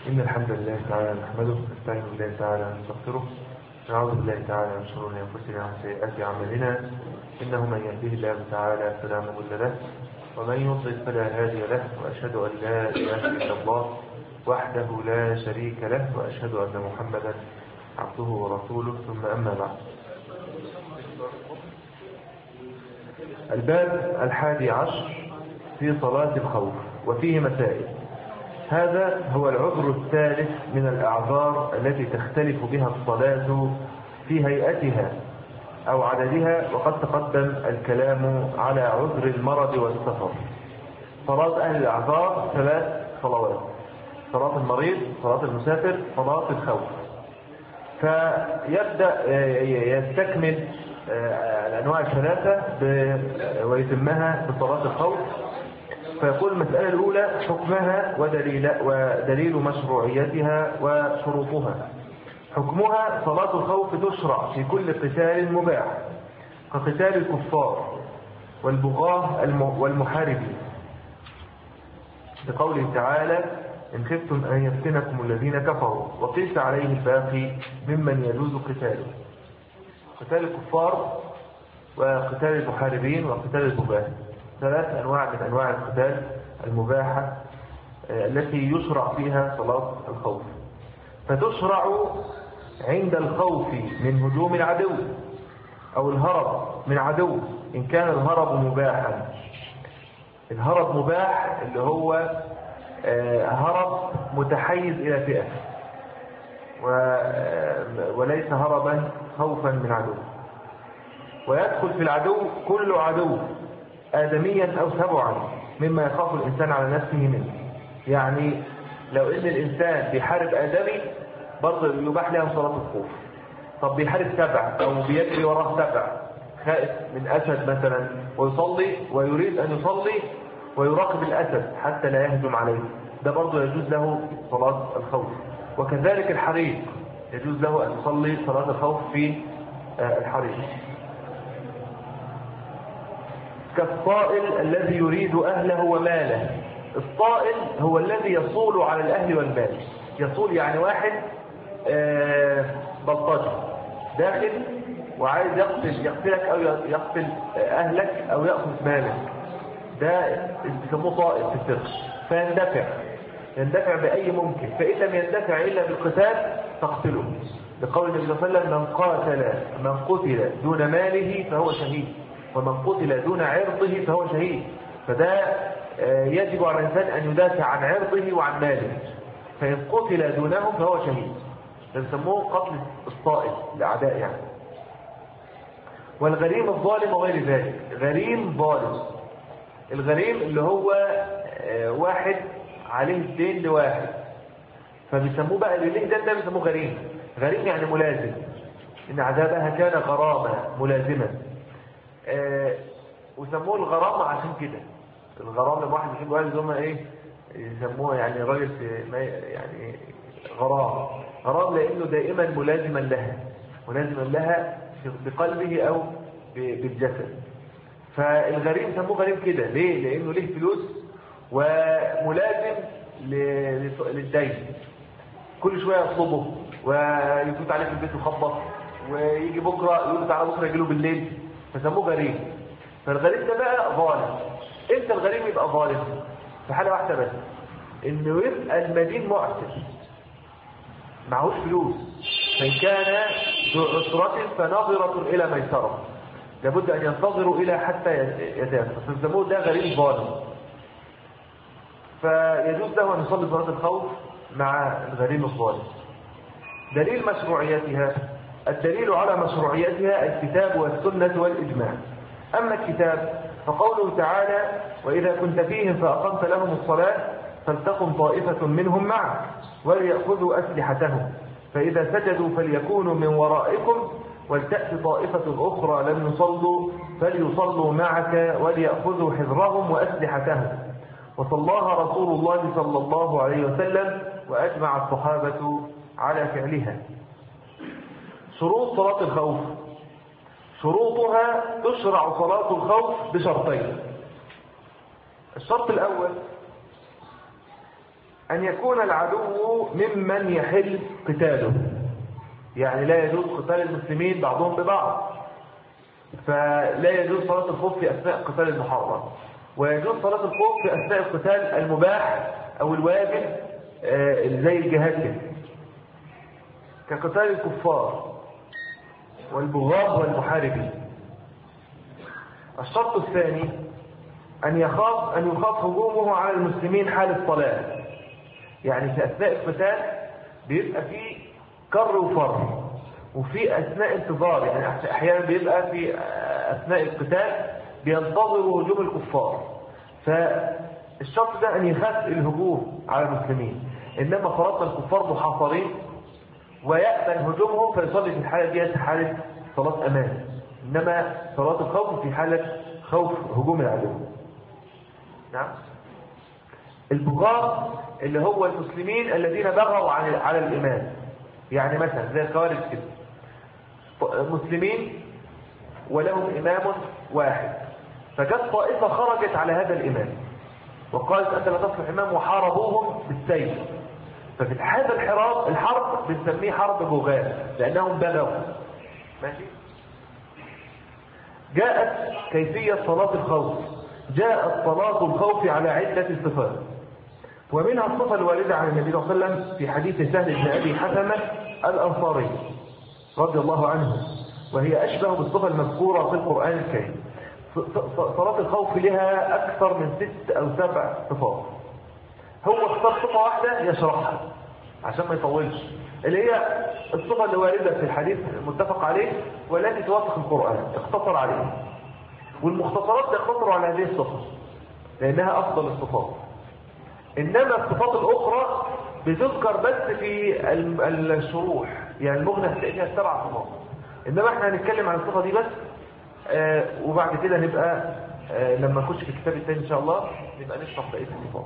إن الحمد لله تعالى نحمده نستعين بالله تعالى ونستغفره نعوذ بالله تعالى من شرور أنفسنا ومن سيئات أعمالنا إنه من يهده الله تعالى فلا مضل له ومن يضلل فلا هادي له وأشهد أن لا إله إلا الله وحده لا شريك له وأشهد أن محمدا عبده ورسوله ثم أما بعد. الباب 11 في صلاة الخوف وفيه مسائل. هذا هو العذر الثالث من الأعذار التي تختلف بها الصلاة في هيئتها أو عددها، وقد تقدم الكلام على عذر المرض والسفر. صلاة أهل الأعذار 3 صلوات: صلاة المريض، صلاة المسافر، صلاة الخوف. فيبدأ يستكمل الأنواع الثلاثة ويتمها بصلاة الخوف. فيقول المسألة الأولى: حكمها ودليل مشروعيتها وشروطها. حكمها: صلاة الخوف تشرع في كل قتال مباح كقتال الكفار والبغاة والمحاربين، لقوله تعالى: إن خفتم أن يفتنكم الذين كفروا وقيس عليه الباقي ممن يجوز قتاله. قتال الكفار وقتال المحاربين وقتال البغاة 3 أنواع من أنواع القتال المباحة التي يشرع فيها صلاة الخوف. فتشرع عند الخوف من هجوم العدو أو الهرب من عدو، إن كان الهرب مباحا. الهرب مباح اللي هو هرب متحيز إلى فئة وليس هربا خوفا من عدو. ويدخل في العدو كل عدو آدميا أو سبعا مما يخاف الإنسان على نفسه منه. يعني لو إن الإنسان بيحارب آدمي برضه يباح له صلاة الخوف. طب بيحارب 7 أو بيجري وراه 7 خائف من أسد مثلا ويصلي ويريد أن يصلي ويراقب الأسد حتى لا يهجم عليه، ده برضه يجوز له صلاة الخوف. وكذلك الحريق يجوز له أن يصلي صلاة الخوف في الحريق. كالطائل الذي يريد أهله وماله. الطائل هو الذي يصول على الأهل والمال. يصول يعني واحد بلطجي داخل وعايز يقتلك أو يقتل أهلك أو يأخذ مالك، ده بيسموه طائل في الفقه. فيندفع بأي ممكن، فإن لم يندفع إلا بالقتال تقتله، لقول النبي صلى الله عليه وسلم: من قتل دون ماله فهو شهيد، ومن قتل دون عرضه فهو شهيد. فده يجب على الإنسان أن يدافع عن عرضه وعن ماله، فإن قتل دونهم فهو شهيد. يسموه قتل الطائل الأعداء يعني. والغريم الظالم وغير ذلك. غريم ظالم، الغريم اللي هو واحد عليه الدين لواحد، فبيسموه بقى اللي ليه ده بيسموه غريم. غريم يعني ملازم، إن عذابها كان غرامة ملازمة. وسموه الغرامة عشان كده. الغرامة لما واحد يحب واحد هم ايه يسموه يعني راجل يعني غرام لأنه دائما ملازما لها بقلبه أو بالجسد. فالغريم سموه غريم كده ليه؟ لأنه له فلوس وملازم للدين، كل شوية يطلبه ويفوت عليه في البيت ويخبط ويجي بكرة يقول تعالى بكرة يجي له بالليل، فسموه غريم. فالغريم ده بقى ظالم. امتى الغريم يبقى ظالم؟ في حالة واحدة بس، انه يبقى المدين معسر معهوش فلوس، فإن كان ذو عسرة فناظرة إلى ميسرة، لابد أن ينتظروا إلى حتى يتيسر، فسموه ده غريم ظالم. فيجوز له أن يصلي صلاة الخوف مع الغريم الظالم. دليل مشروعيتها: الدليل على مشروعيتها الكتاب والسنة والإجماع. أما الكتاب فقوله تعالى: وإذا كنت فيهم فأقمت لهم الصلاة فلتقم طائفة منهم معك وليأخذوا أسلحتهم فإذا سجدوا فليكونوا من ورائكم ولتأتي طائفة أخرى لم يصلوا فليصلوا معك وليأخذوا حذرهم وأسلحتهم. وصلاها رسول الله صلى الله عليه وسلم وأجمع الصحابة على فعلها. شروط صلاة الخوف: شروطها: تشرع صلاة الخوف بشرطين. الشرط الأول أن يكون العدو ممن يحل قتاله، يعني لا يجوز قتال المسلمين بعضهم ببعض، فلا يجوز صلاة الخوف في أثناء قتال المحرم، ويجوز صلاة الخوف في أثناء القتال المباح أو الواجب زي الجهاد كده، كقتال الكفار والبغاة والمحاربين. الشرط الثاني أن يخاف هجومه على المسلمين حال الصلاة، يعني في أثناء القتال بيبقى فيه كر وفر، وفي أثناء انتظار، يعني أحيانا بيبقى في أثناء القتال بينتظروا هجوم الكفار، فالشرط ده أن يخاف الهجوم على المسلمين. إنما فرضنا الكفار محاصرين ويأمن هجومهم فيصلي في الحالة دي حالة صلاة أمان، إنما صلاة الخوف في حالة خوف هجوم العدو. نعم. البغاة اللي هو المسلمين الذين بغوا على الإمام، يعني مثلا زي الخوارج كده، مسلمين ولهم إمام واحد، فجت طائفة خرجت على هذا الإمام وقالت أنت لا تصلح إمام، وحاربوهم بالسيف. ففي هذا الحرب بنسميه حرب بغاة لأنهم بغوا. ماشي. جاءت كيفية صلاة الخوف. جاءت صلاة الخوف على عدة صفات، ومنها الصفة الواردة عن النبي صلى الله عليه وسلم في حديث سهل بن أبي حثمة الأنصاري رضي الله عنه، وهي أشبه بالصفة المذكورة في القرآن الكريم. صلاة الخوف لها أكثر من 6 أو 7 صفات. هو اختار صفة واحدة يشرحها عشان ما يطولش، اللي هي الصفة اللي واردة في الحديث المتفق عليه والتي توافق القرآن، اختصر عليه. والمختصرات تختصر على هذه الصفة لأنها أفضل الصفات. إنما الصفات الأخرى بتذكر بس في الشروح، يعني المغنى هتلاقي فيها 7 صفات، إنما احنا هنتكلم عن الصفة دي بس، وبعد كده نبقى لما نخش في الكتاب الثاني إن شاء الله نبقى نشرح بقية الصفات.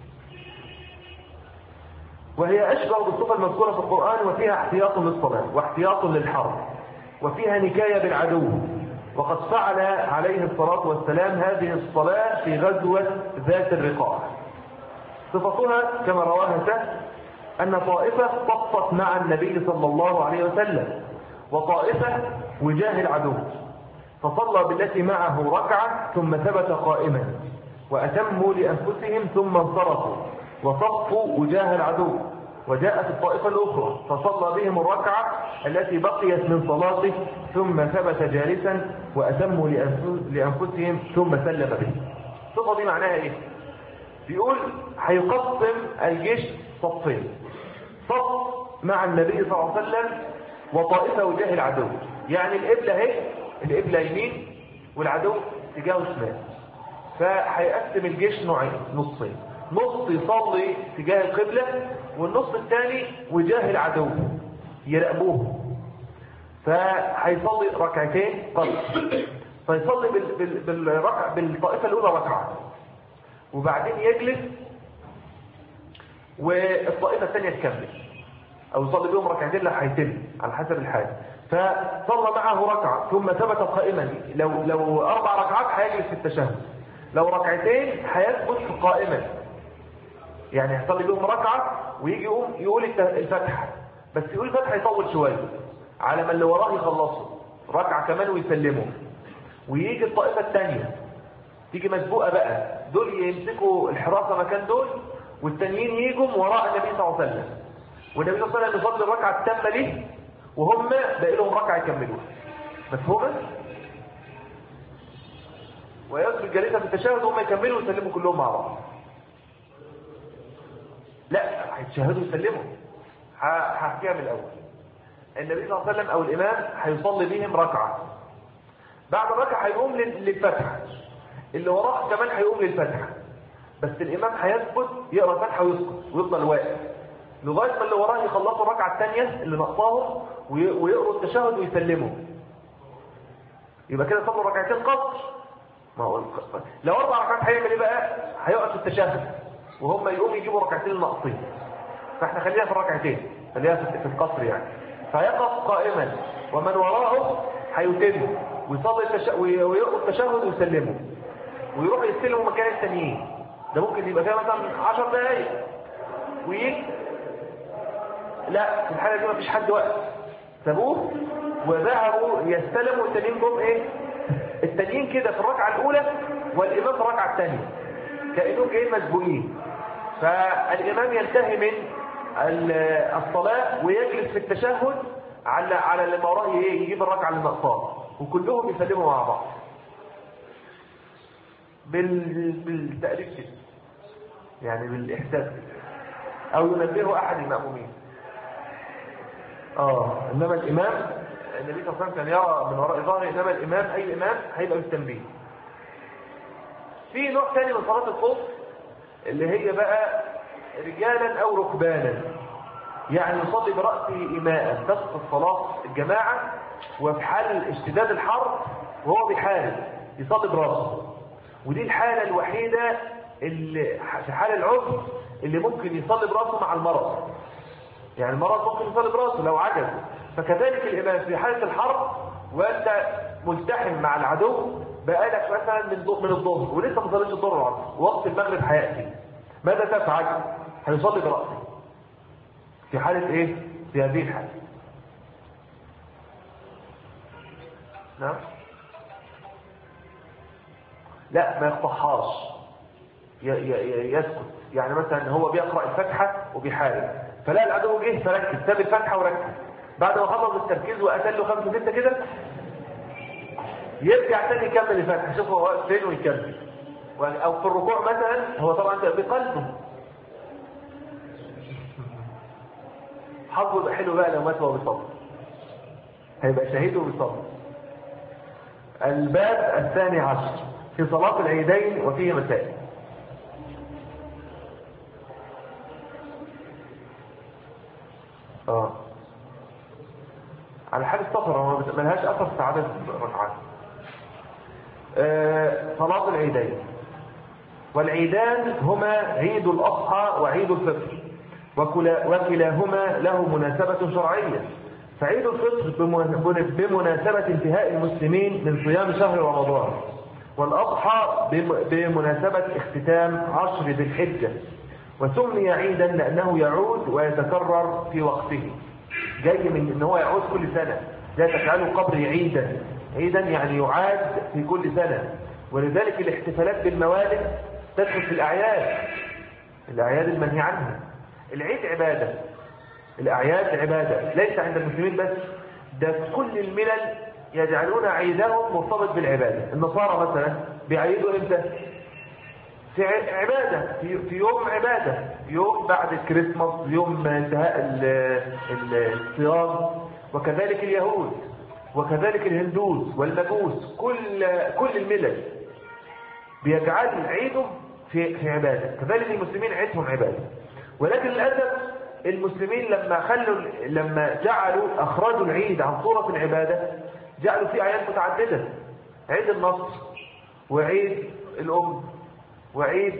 وهي أشبه بالصفة المذكورة في القرآن، وفيها احتياط للصلاة واحتياط للحرب، وفيها نكاية بالعدو. وقد فعل عليه الصلاة والسلام هذه الصلاة في غزوة ذات الرقاع. صفتها كما رواها سهل أن طائفة صفت مع النبي صلى الله عليه وسلم، وطائفة وجاه العدو، فصلى بالتي معه ركعة ثم ثبت قائما، وأتموا لأنفسهم ثم انصرفوا وصفوا وجاه العدو. وجاءت الطائفة الأخرى فصلى بهم الركعة التي بقيت من صلاته ثم ثبت جالسا وأتموا لأنفسهم ثم سلم بهم. الصفة دي معناها إيه؟ بيقول هيقسم الجيش صفين، صف مع النبي صلى الله عليه وسلم وطائفة وجاه العدو، يعني القبلة اهي، القبلة يمين والعدو اتجاهه شمال، فهيقسم الجيش نوعين، نصين، نص يصلي تجاه القبلة والنص الثاني وجاه العدو يراقبوه، فهيصلي ركعتين قصر، فيصلي بالطائفة الأولى ركعة وبعدين يجلس والطائفة الثانية تكمل، أو يصلي بهم ركعتين لا هيتم على حسب الحال. فصلى معه ركعة ثم ثبت قائما، لو 4 ركعات هيجلس في التشهد، لو ركعتين هيثبت قائما، يعني هيصلي بهم ركعة ويجي يقول الفتحة، بس يقول الفتحة يطول شوية على ما اللي وراه يخلصوا ركعة كمان ويسلموا، ويجي الطائفة الثانية تيجي مسبوقة بقى، دول يمسكوا الحراسة مكان دول والتانيين يجوا وراء النبي صلى الله عليه وسلم، والنبي صلى الله عليه وسلم يصلي الركعة التامة ليه وهم باقي لهم ركعة يكملوها. مفهومة؟ ويصل الجلسة في التشهد وهم يكملوا ويسلموا كلهم مع بعض. لا، هيتشهدوا ويسلموا. هحكيها من الأول. النبي صلى الله عليه وسلم أو الإمام هيصلي بهم ركعة، بعد الركعة هيقوم للفتحة، اللي وراه كمان هيقوم للفتحة، بس الإمام هيثبت يقرأ الفتحة ويسكت ويفضل واقف لغاية ما اللي وراه يخلصوا الركعة الثانية اللي نقصاهم ويقروا التشهد ويسلموا. يبقى كده صلوا ركعتين قصر. ما هو لو 4 ركعات هيعمل ايه بقى؟ هيقف في التشهد وهم يقوموا يجيبوا ركعتين الناقصين، فاحنا خلينا في الركعتين، خلينا في القصر يعني. فيقف قائما ومن وراءه هيتم ويصلي ويقروا التشهد ويسلموا ويروحوا يستلموا مكان التانيين. ده ممكن يبقى فيها مثلا 10 دقايق، ويجي. لا، في الحالة دي مفيش حد وقت، سابوه وذهبوا يستلموا. التانيين جم ايه؟ التانيين كده في الركعة الأولى والإمام في الركعة الثانية، كأنهم جايين مسبوقين. فالإمام ينتهي من الصلاة ويجلس في التشهد على اللي وراه يجيب الركعة اللي ناقصاه، وكلهم يسلموا مع بعض بالتأليف كده، يعني بالإحساس، أو ينبهه أحد المأمومين. إنما الإمام، النبي صلى الله عليه وسلم كان يرى من وراء ظهره، إنما الإمام أي إمام هيبقى بالتنبيه. في نوع ثاني من صلاة الخوف اللي هي بقى رجالا أو ركبانا، يعني يصلي برأسه إيماء، تسقط صلاة الجماعة وفي حال اشتداد الحر وهو بحال يصلي برأسه. ودي الحالة الوحيدة اللي في حال العذر اللي ممكن يصلي برأسه مع المرض، يعني المرض ممكن يصلي برأسه لو عجز. فكذلك الإمام في حالة الحرب وأنت ملتحم مع العدو بقالك مثلا من الظهر ولسه ما صليتش الظهر والعصر، وقت المغرب هيأتي، ماذا تفعل؟ هيصلي برأسه في حالة ايه؟ في هذه الحالة. نعم؟ لا، ما يقطعهاش، يسكت. يعني مثلا هو بيقرأ الفاتحة وبيحارب، فلا العدو جه فركز، ساب الفاتحة وركز، بعد ما خلص التركيز وقتل له 5 6 كده يرجع تاني يكمل الفاتحة، شوف هو واقف فين ويكمل. او في الركوع مثلا، هو طبعا بقلبه حظه يبقى حلو بقى لو مات وهو بيصلي، هيبقى شهيد وبيصلي. الباب 12 في صلاة العيدين وفيه مسائل. على حال السفر ما لهاش اثر في عدد الركعات. صلاة العيدين، والعيدان هما عيد الأضحى وعيد الفطر، وكلاهما له مناسبة شرعية. فعيد الفطر بمناسبة انتهاء المسلمين من صيام شهر رمضان، والأضحى بمناسبة اختتام 10 ذي الحجة. وسمي عيدا لأنه يعود ويتكرر في وقته، جاي من ان هو يعود كل سنة، لا تجعلوا قبري عيدا. عيدا يعني يعاد في كل سنة. ولذلك الاحتفالات بالموالد تدخل في الأعياد المنهي عنها. العيد عبادة، الأعياد عبادة، ليس عند المسلمين بس، ده في كل الملل يجعلون عيدهم مرتبط بالعبادة. النصارى مثلا بيعيدوا امتى؟ في عبادة، في يوم عبادة، يوم بعد الكريسماس، يوم انتهاء الصيام. وكذلك اليهود، وكذلك الهندوس والمجوس، كل الملل بيجعل عيدهم في عبادة. كذلك المسلمين عيدهم عبادة. ولكن للأسف المسلمين لما أخرجوا العيد عن صورة العبادة، جعلوا فيه أعياد متعددة: عيد النصر، وعيد الأم، وعيد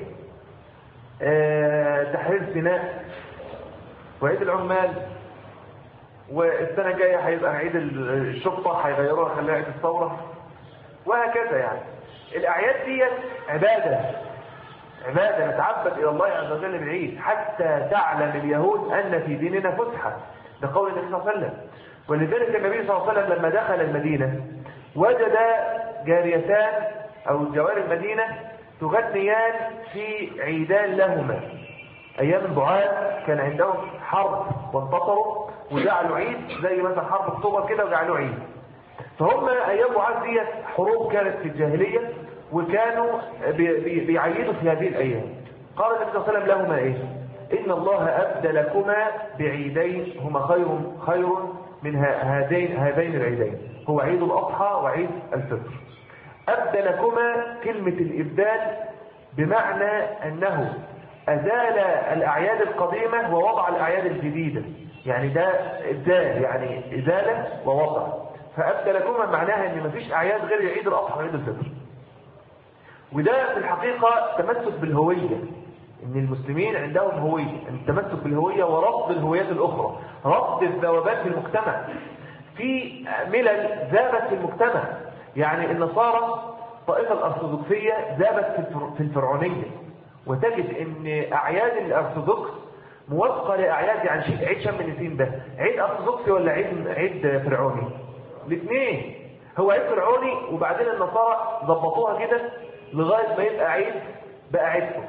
تحرير سيناء، وعيد العمال، والسنة الجاية هيبقى عيد الشرطة، هيغيروها خليها عيد الثورة، وهكذا. يعني الأعياد دي عبادة نتعبد إلى الله عز وجل بالعيد، حتى تعلم اليهود أن في ديننا فسحة، لقول النبي صلى الله عليه وسلم. ولذلك النبي صلى الله عليه وسلم لما دخل المدينة وجد جاريتان أو جوار المدينة تغنيان في عيدان لهما. أيام البعاد كان عندهم حرب وانتصروا وجعلوا عيد، زي مثلا حرب اكتوبر كده وجعلوا عيد. فهم أيام بعاد دي حروب كانت في الجاهلية، وكانوا بيعيدوا في هذه الأيام. قال النبي صلى الله عليه وسلم لهما إيه؟ إن الله أبدلكما بعيدين هما خير من هذين العيدين، هو عيد الأضحى وعيد الفطر. أبدلكما، كلمة الإبدال بمعنى أنه أزال الأعياد القديمة ووضع الأعياد الجديدة، يعني ده إبدال، يعني إزالة ووضع. فأبدلكما معناها أن مفيش أعياد غير عيد الأضحى وعيد الفطر. وده في الحقيقة تمسك بالهوية، ان المسلمين عندهم هوية، التمسك بالهوية ورفض الهويات الأخرى، رفض الذوبات في المجتمع. في ملل ذابت في المجتمع، يعني النصارى الطائفة الأرثوذكسية ذابت في الفرعونية، وتجد ان أعياد الأرثوذكس موافقة لأعياد، يعني عيد شم النسيم ده عيد أرثوذكسي ولا عيد فرعوني؟ الاثنين. هو عيد فرعوني وبعدين النصارى ضبطوها كده لغاية ما يبقى عيد بقى عيدهم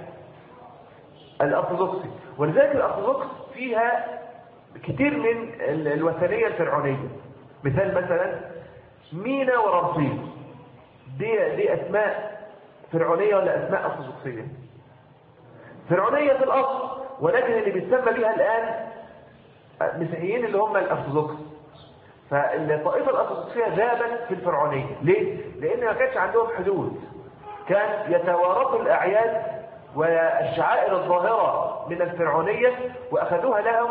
الأرثوذكسي. ولذلك الأرثوذكس فيها كتير من الوثنية الفرعونية. مثال مثلا مينا ورمسيس، دي أسماء فرعونية ولا أسماء أرثوذكسية؟ فرعونية في الأصل، ولكن اللي بيتسمى بها الآن مسيحيين اللي هم الأرثوذكس. فالطائفة الأرثوذكسية ذابت في الفرعونية. ليه؟ لأن ما كانش عندهم حدود، كان يتوارثوا الأعياد والشعائر الظاهرة من الفرعونية وأخذوها لهم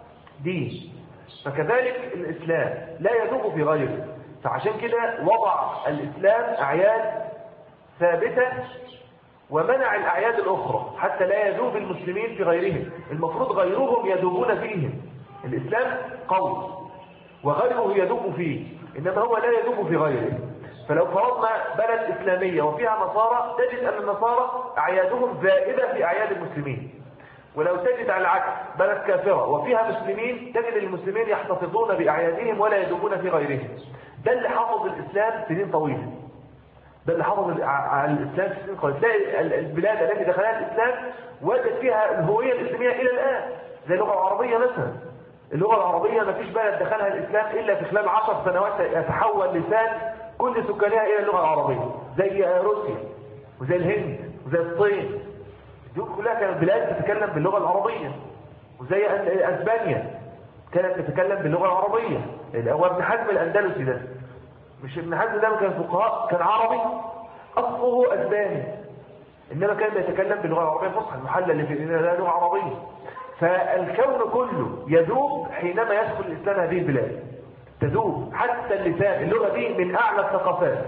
دين. فكذلك الإسلام لا يذوب في غيره، فعشان كده وضع الإسلام أعياد ثابتة ومنع الأعياد الأخرى حتى لا يذوب المسلمين في غيرهم. المفروض غيرهم يذوبون فيهم. الإسلام قوي وغيره يذوب فيه، إنما هو لا يذوب في غيره. فلو فرضنا بلد إسلامية وفيها نصارى تجد أن النصارى أعيادهم زائدة في أعياد المسلمين، ولو تجد على العكس بلد كافرة وفيها مسلمين تجد المسلمين يحتفظون بأعيادهم ولا يذوبون في غيرهم. ده اللي حفظ الإسلام سنين طويلة، ده اللي حفظ على الإسلام سنين طويلة. تلاقي البلاد التي دخلها الإسلام وجد فيها الهوية الإسلامية إلى الآن، زي اللغة العربية مثلا. اللغة العربية ما فيش بلد دخلها الإسلام إلا في خلال 10 سنوات يتحول لسان كل سكانها إلى اللغة العربية، زي روسيا وزي الهند وزي الصين. دي كلها كانت بلاد تتكلم باللغة العربية، وزي أسبانيا كانت تتكلم باللغة العربية. هو ابن حزم الأندلسي ده، مش ابن حزم ده كان فقهاء، كان عربي أصله أسباني، إنما كان يتكلم باللغة العربية الفصحى المحلى اللي في ده لغة عربية. فالكون كله يذوب حينما يدخل الإسلام هذه البلاد، تذوب حتى اللسان. اللغة دي من أعلى الثقافات.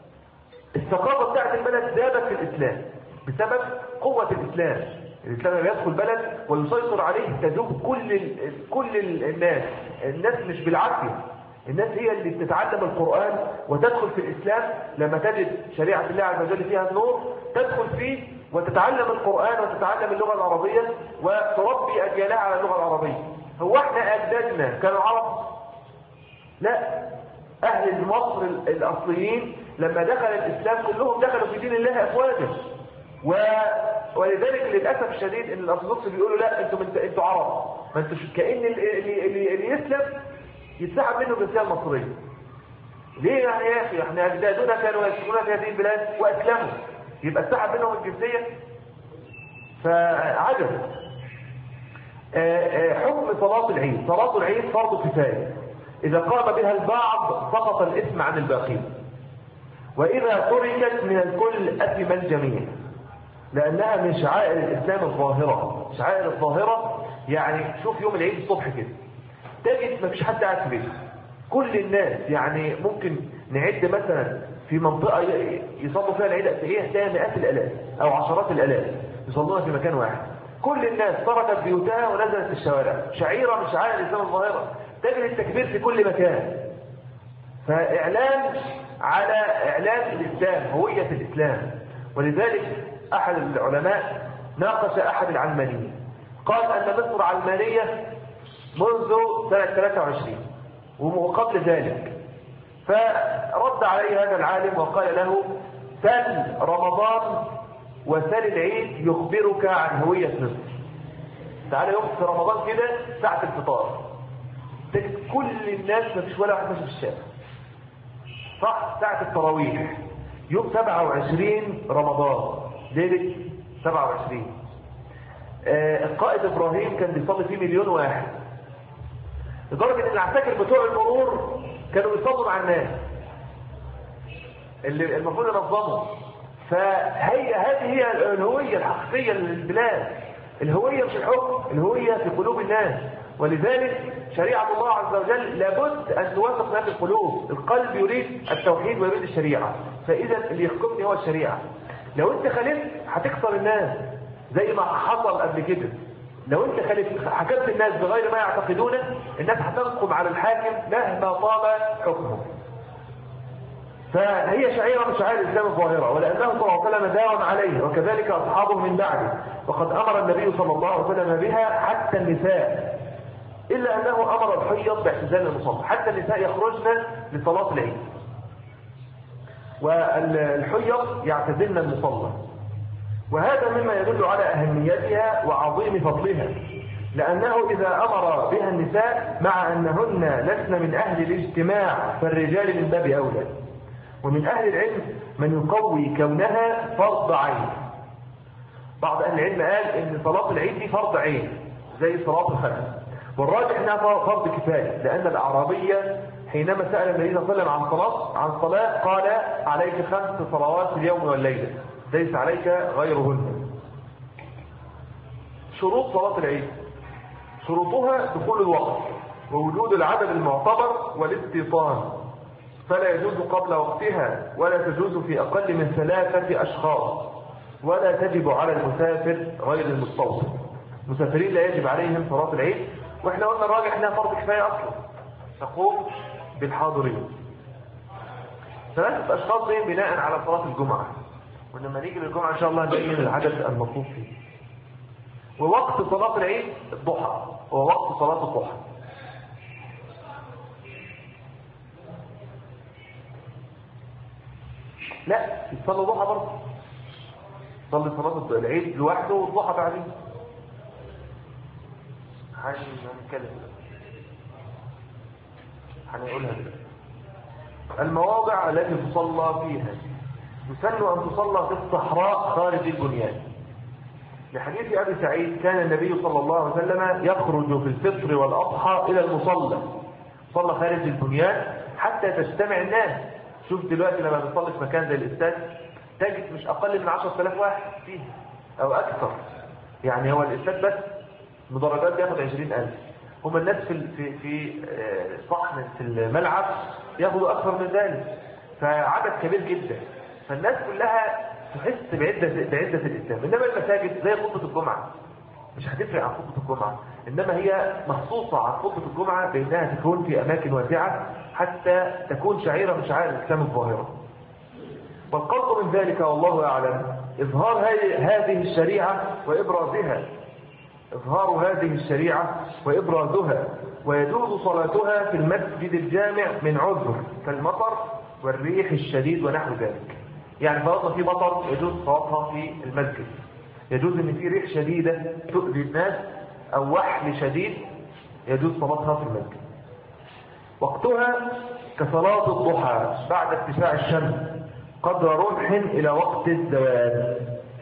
الثقافة بتاعت البلد ذابت في الإسلام بسبب قوة الإسلام. الإسلام لما يدخل بلد ويسيطر عليه تذوب كل الناس مش بالعافية. الناس هي اللي بتتعلم القرآن وتدخل في الإسلام لما تجد شريعة الله عز وجل فيها النور، تدخل فيه وتتعلم القرآن وتتعلم اللغة العربية وتربي أجيالها على اللغة العربية. هو احنا أجدادنا كانوا عرب؟ لا، أهل مصر الأصليين لما دخل الإسلام كلهم دخلوا في دين الله أفواجا. ولذلك للأسف الشديد ان الأرثوذكس بيقولوا لا انتوا عرب، ما انتوا كأن اللي يسلم يتسحب منه الجنسية المصرية. ليه يعني يا أخي؟ احنا أجدادنا كانوا يسكنون في هذه البلاد وأسلموا، يبقى اتسحب منهم الجنسية؟ فعجب. حكم صلاة العيد. صلاة العيد فرض كفاية، إذا قام بها البعض سقط الإثم عن الباقين، وإذا تركت من الكل أثم الجميع، لأنها من شعائر الإسلام الظاهرة. شعائر الظاهرة يعني شوف يوم العيد الصبح كده تجد ما فيش حد قاعد في بيته، كل الناس يعني ممكن نعد مثلا في منطقة يصلوا فيها العيد تلاقي مئات الآلاف أو عشرات الآلاف يصلون في مكان واحد. كل الناس تركت بيوتها ونزلت في الشوارع، شعيرة من شعائر الإسلام الظاهرة. تجد التكبير في كل مكان، فإعلان على إعلان الإسلام، هوية الإسلام. ولذلك أحد العلماء ناقش أحد العلمانيين، قال أن مصر علمانية منذ سنة 23 وقبل ذلك. فرد عليه هذا العالم وقال له: سل رمضان وسل العيد يخبرك عن هوية مصر. تعالى يوم في رمضان كده ساعة الفطار تجد كل الناس ما فيش ولا واحد ماشي في الشارع، صح؟ ساعة التراويح يوم 27 رمضان ليلة 27 القائد إبراهيم كان بيصلي فيه 1,000,000 واحد، لدرجة ان العساكر بتوع المرور كانوا يصلوا مع الناس اللي المفروض ينظموا. هذه هي الهوية الحقيقية للبلاد. الهوية مش الحكم، الهوية في قلوب الناس. ولذلك شريعة الله عز وجل لابد أن توافق هذه القلوب. القلب يريد التوحيد ويريد الشريعة، فإذا اللي يحكمني هو الشريعة. لو انت خالفت هتكسر الناس زي ما حصل قبل كده. لو انت حكمت الناس بغير ما يعتقدونه، الناس هتنقم على الحاكم مهما طال حكمه. فهي شعيرة من شعائر الإسلام الظاهرة، ولأنه صلى الله عليه وسلم داوم عليه وكذلك أصحابه من بعده، وقد أمر النبي صلى الله عليه وسلم بها حتى النساء، إلا أنه أمر الحيض باعتزال المصلى، حتى النساء يخرجن لصلاة العيد، والحيض يعتزلن المصلى. وهذا مما يدل على أهميتها وعظيم فضلها، لأنه إذا أمر بها النساء مع أنهن لسن من أهل الاجتماع فالرجال من باب أولى. ومن أهل العلم من يقوي كونها فرض عين. بعض أهل العلم قال إن صلاة العيد دي فرض عين زي صلاة الخمس، والراجح أنها فرض كفاية، لأن الأعرابية حينما سأل النبي صلى الله عليه وسلم عن صلاة قال عليك 5 صلوات في اليوم والليلة ليس عليك غيرهن. شروط صلاة العيد: شروطها دخول الوقت ووجود العدد المعتبر والاستيطان، فلا يجوز قبل وقتها ولا تجوز في أقل من 3 أشخاص، ولا تجب على المسافر غير المستوطن. المسافرين لا يجب عليهم صلاة العيد، واحنا قلنا الراجح انها فرض كفاية اصلا تقوم بالحاضرين. 3 أشخاص دي بناء على صلاة الجمعة، ولما نيجي للجمعة ان شاء الله نبين العدد المطلوب فيه. ووقت صلاة العيد الضحى، هو وقت صلاة الضحى. لا يصلي ضحى برضه، صلي صلاة العيد لوحده والضحى بعدين. هنقولها دلوقتي. المواضع التي تصلى فيها: يسن أن تصلى في الصحراء خارج البنيان، لحديث أبي سعيد كان النبي صلى الله عليه وسلم يخرج في الفطر والأضحى إلى المصلى، صلى خارج البنيان حتى تجتمع الناس. شوف دلوقتي لما بنصلي في مكان زي الاستاد تجد مش أقل من 10,000 واحد فيه أو أكثر، يعني هو الاستاد بس مدرجات بياخد 20,000، هم الناس في صحن في الملعب ياخدوا أكثر من ذلك، فعدد كبير جدا، فالناس كلها تحس بعدة الإسلام. إنما المساجد زي خطبة الجمعة مش هتفرق عن خطبة الجمعة، إنما هي مخصوصة عن خطبة الجمعة بأنها تكون في أماكن واسعة حتى تكون شعيرة من شعائر الإسلام الظاهرة. والقصد من ذلك والله أعلم إظهار هذه الشريعة وإبرازها، إظهار هذه الشريعة وإبرازها، ويجوز صلاتها في المسجد الجامع من عذر كالمطر والريح الشديد ونحو ذلك. يعني فرضنا في مطر يجوز صلاتها في المسجد، يجوز ان في ريح شديدة تؤذي الناس او وحل شديد يجوز صلاتها في المسجد. وقتها كصلاة الضحى بعد ارتفاع الشمس قدر رمح الى وقت الزوال،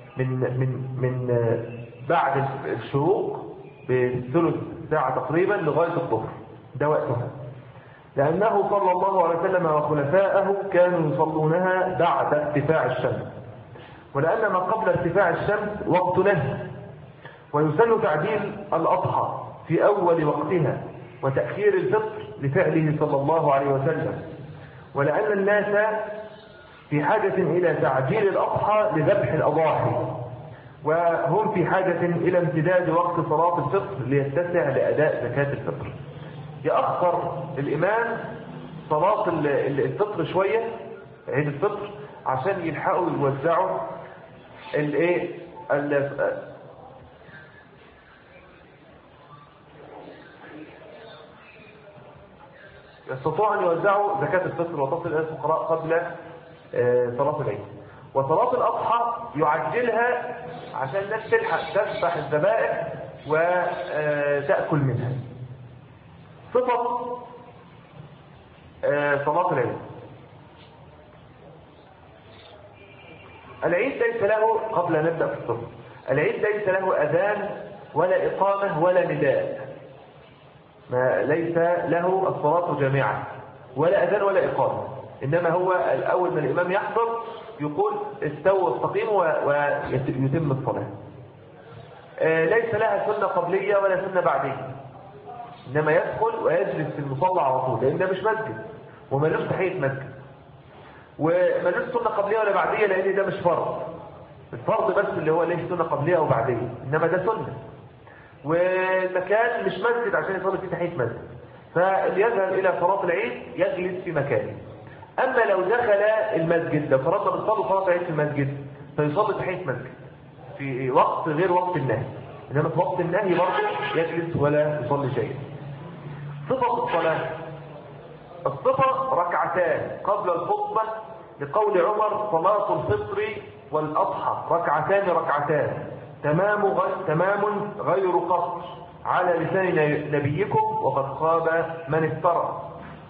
من بعد الشروق بثلث ساعة تقريبا لغاية الظهر، ده وقتها، لأنه صلى الله عليه وسلم وخلفائه كانوا يصلونها بعد ارتفاع الشمس، ولأن ما قبل ارتفاع الشمس وقت نهي. ويسن تعديل الأضحى في أول وقتها وتأخير الفطر لفعله صلى الله عليه وسلم، ولأن الناس في حاجة إلى تعجيل الأضحى لذبح الأضاحي، وهم في حاجة إلى امتداد وقت صلاة الفطر ليتسع لأداء زكاة الفطر. يأخر الإمام صلاة الفطر شوية، عيد الفطر، عشان يلحقوا يوزعوا يستطيعوا أن يوزعوا زكاة الفطر وتصل إلى الفقراء قبل صلاة العيد. وصلاة الأضحى يعجلها عشان الناس تلحق تذبح الذبائح وتأكل منها. صفة صلاة العيد: العيد ليس له، قبل أن نبدأ في الصفة، العيد ليس له أذان ولا إقامة ولا نداء، ليس له الصلاة جامعة ولا أذان ولا إقامة، إنما هو الأول من الإمام يحضر يقول استووا واستقيموا ويتم الصلاة. ليس لها سنة قبلية ولا سنة بعدية، إنما يدخل ويجلس في المصلى على طول، لأن ده مش مسجد وملوش تحية مسجد، وملوش سنة قبلية ولا بعدية، لأن ده مش فرض. الفرض بس اللي هو ليش سنة قبلية أو بعدية، إنما ده سنة، والمكان مش مسجد عشان يصلي فيه تحية مسجد. فاللي يذهب إلى صلاة العيد يجلس في مكانه. أما لو دخل المسجد، لو فرضنا بنصلي صلاة العيد في المسجد فيصلي تحية مسجد في وقت غير وقت النهي، إنما في وقت النهي برضه يجلس ولا يصلي شيئا. صفة الصلاة، الصفة ركعتان قبل الخطبة، لقول عمر صلاة الفطر والأضحى ركعتان تمام غير قصر على لسان نبيكم وقد خاب من افترى.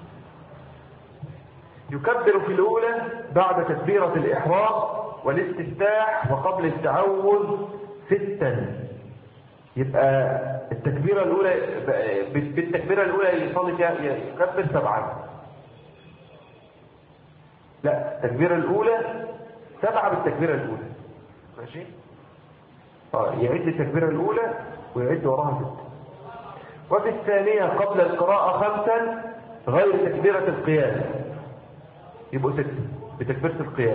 يكبر في الأولى بعد تكبيرة الإحرام والاستفتاح وقبل التعوذ 6. يبقى التكبيرة الأولى، بالتكبيرة الأولى يصلي فيها يكبر 7. لا، التكبيرة الأولى 7 بالتكبيرة الأولى، ماشي؟ يعد التكبيرة الأولى ويعد وراها 6. وفي الثانية قبل القراءة 5 غير تكبيرة القيام، يبقوا 6 بتكبيرة القيام.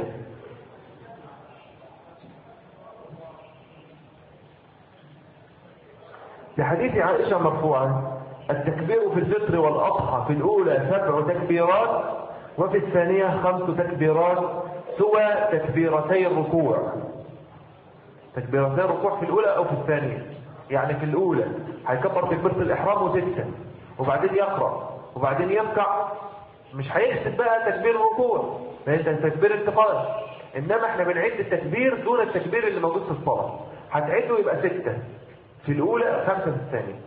لحديث عائشة مرفوعا: التكبير في الفطر والأضحى في الأولى 7 تكبيرات وفي الثانية 5 تكبيرات سوى تكبيرتي الركوع. تكبيرتي الركوع في الأولى أو في الثانية، يعني في الأولى هيكبر تكبيرة الإحرام و6 وبعدين يقرأ وبعدين يركع، مش هيحسب بقى تكبير الركوع لأن تكبير انتقال، إنما احنا بنعد التكبير دون التكبير اللي موجود في الصلاة، هتعده يبقى 6 في الأولى 5 في الثانية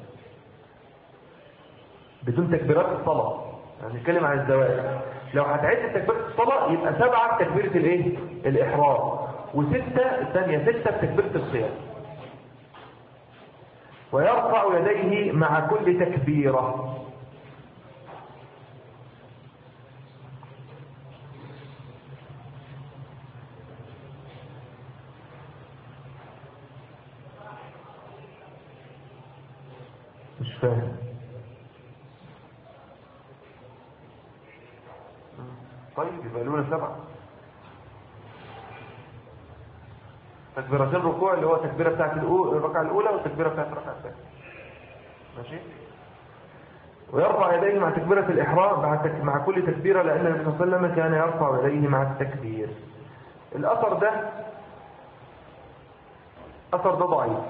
بدون تكبيرات الصلاة. يعني نتكلم عن الزواج، لو هتعد تكبيرة الصلاة يبقى 7 تكبيرة الايه؟ الإحرام، و6 الثانية 6 بتكبيرة القيام. ويرفع يديه مع كل تكبيرة. مش فاهم. طيب يبقى الأولى 7 تكبيرتين الركوع، اللي هو التكبيرة بتاعت الركعة الأولى والتكبيرة بتاعت الركعة الثانية، ماشي؟ ويرفع يديه مع تكبيرة الإحرام مع كل تكبيرة، لأن النبي صلى الله عليه وسلم كان يرفع يديه مع التكبير. الأثر ده ضعيف،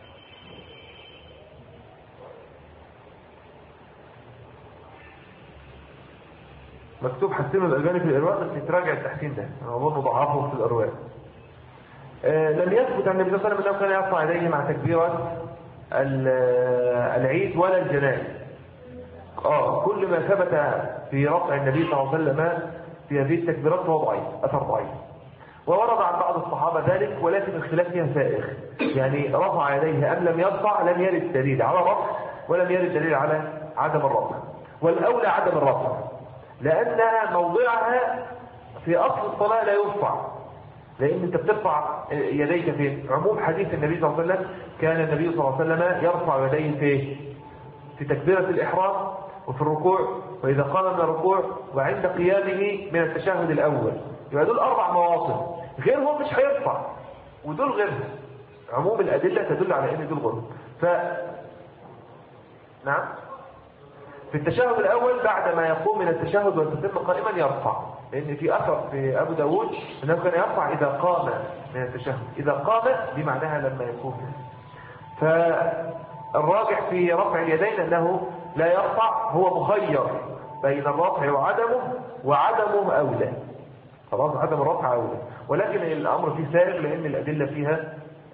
مكتوب حسين الألباني في الإرواء، بس يتراجع التحسين ده، أنا برضه ضعفه في الإرواء. لم يثبت عن النبي صلى الله عليه وسلم أنه كان يرفع يديه مع تكبيرة العيد ولا الجنائز. كل ما ثبت في رفع النبي صلى الله عليه وسلم في هذه التكبيرات هو ضعيف، أثر ضعيف. وورد عن بعض الصحابة ذلك، ولكن الخلاف فيها سائغ، يعني رفع يديه أم لم يرفع لم يرد دليل على رفع ولم يرد دليل على عدم الرفع، والأولى عدم الرفع لأنها موضعها في أصل الصلاة لا يرفع، لأن أنت بترفع يديك في عموم حديث النبي صلى الله عليه وسلم. كان النبي صلى الله عليه وسلم يرفع يديه في تكبيرة الإحرام وفي الركوع وإذا قام من الركوع وعند قيامه من التشهد الأول. يبقى دول 4 مواطن، غيرهم مش هيرفع ودول غيرهم. عموم الأدلة تدل على أن دول غيرهم. نعم، في التشهد الأول بعد ما يقوم من التشهد ويستتم قائما يرفع، لأن في أثر في أبو داود أنه كان يرفع إذا قام من التشهد. إذا قام بمعناها لما يقوم. فالراجح في رفع اليدين أنه لا يرفع، هو مخير بين الرفع وعدمه أولى. خلاص، عدم الرفع أولى، ولكن الأمر فيه سائغ لأن الأدلة فيها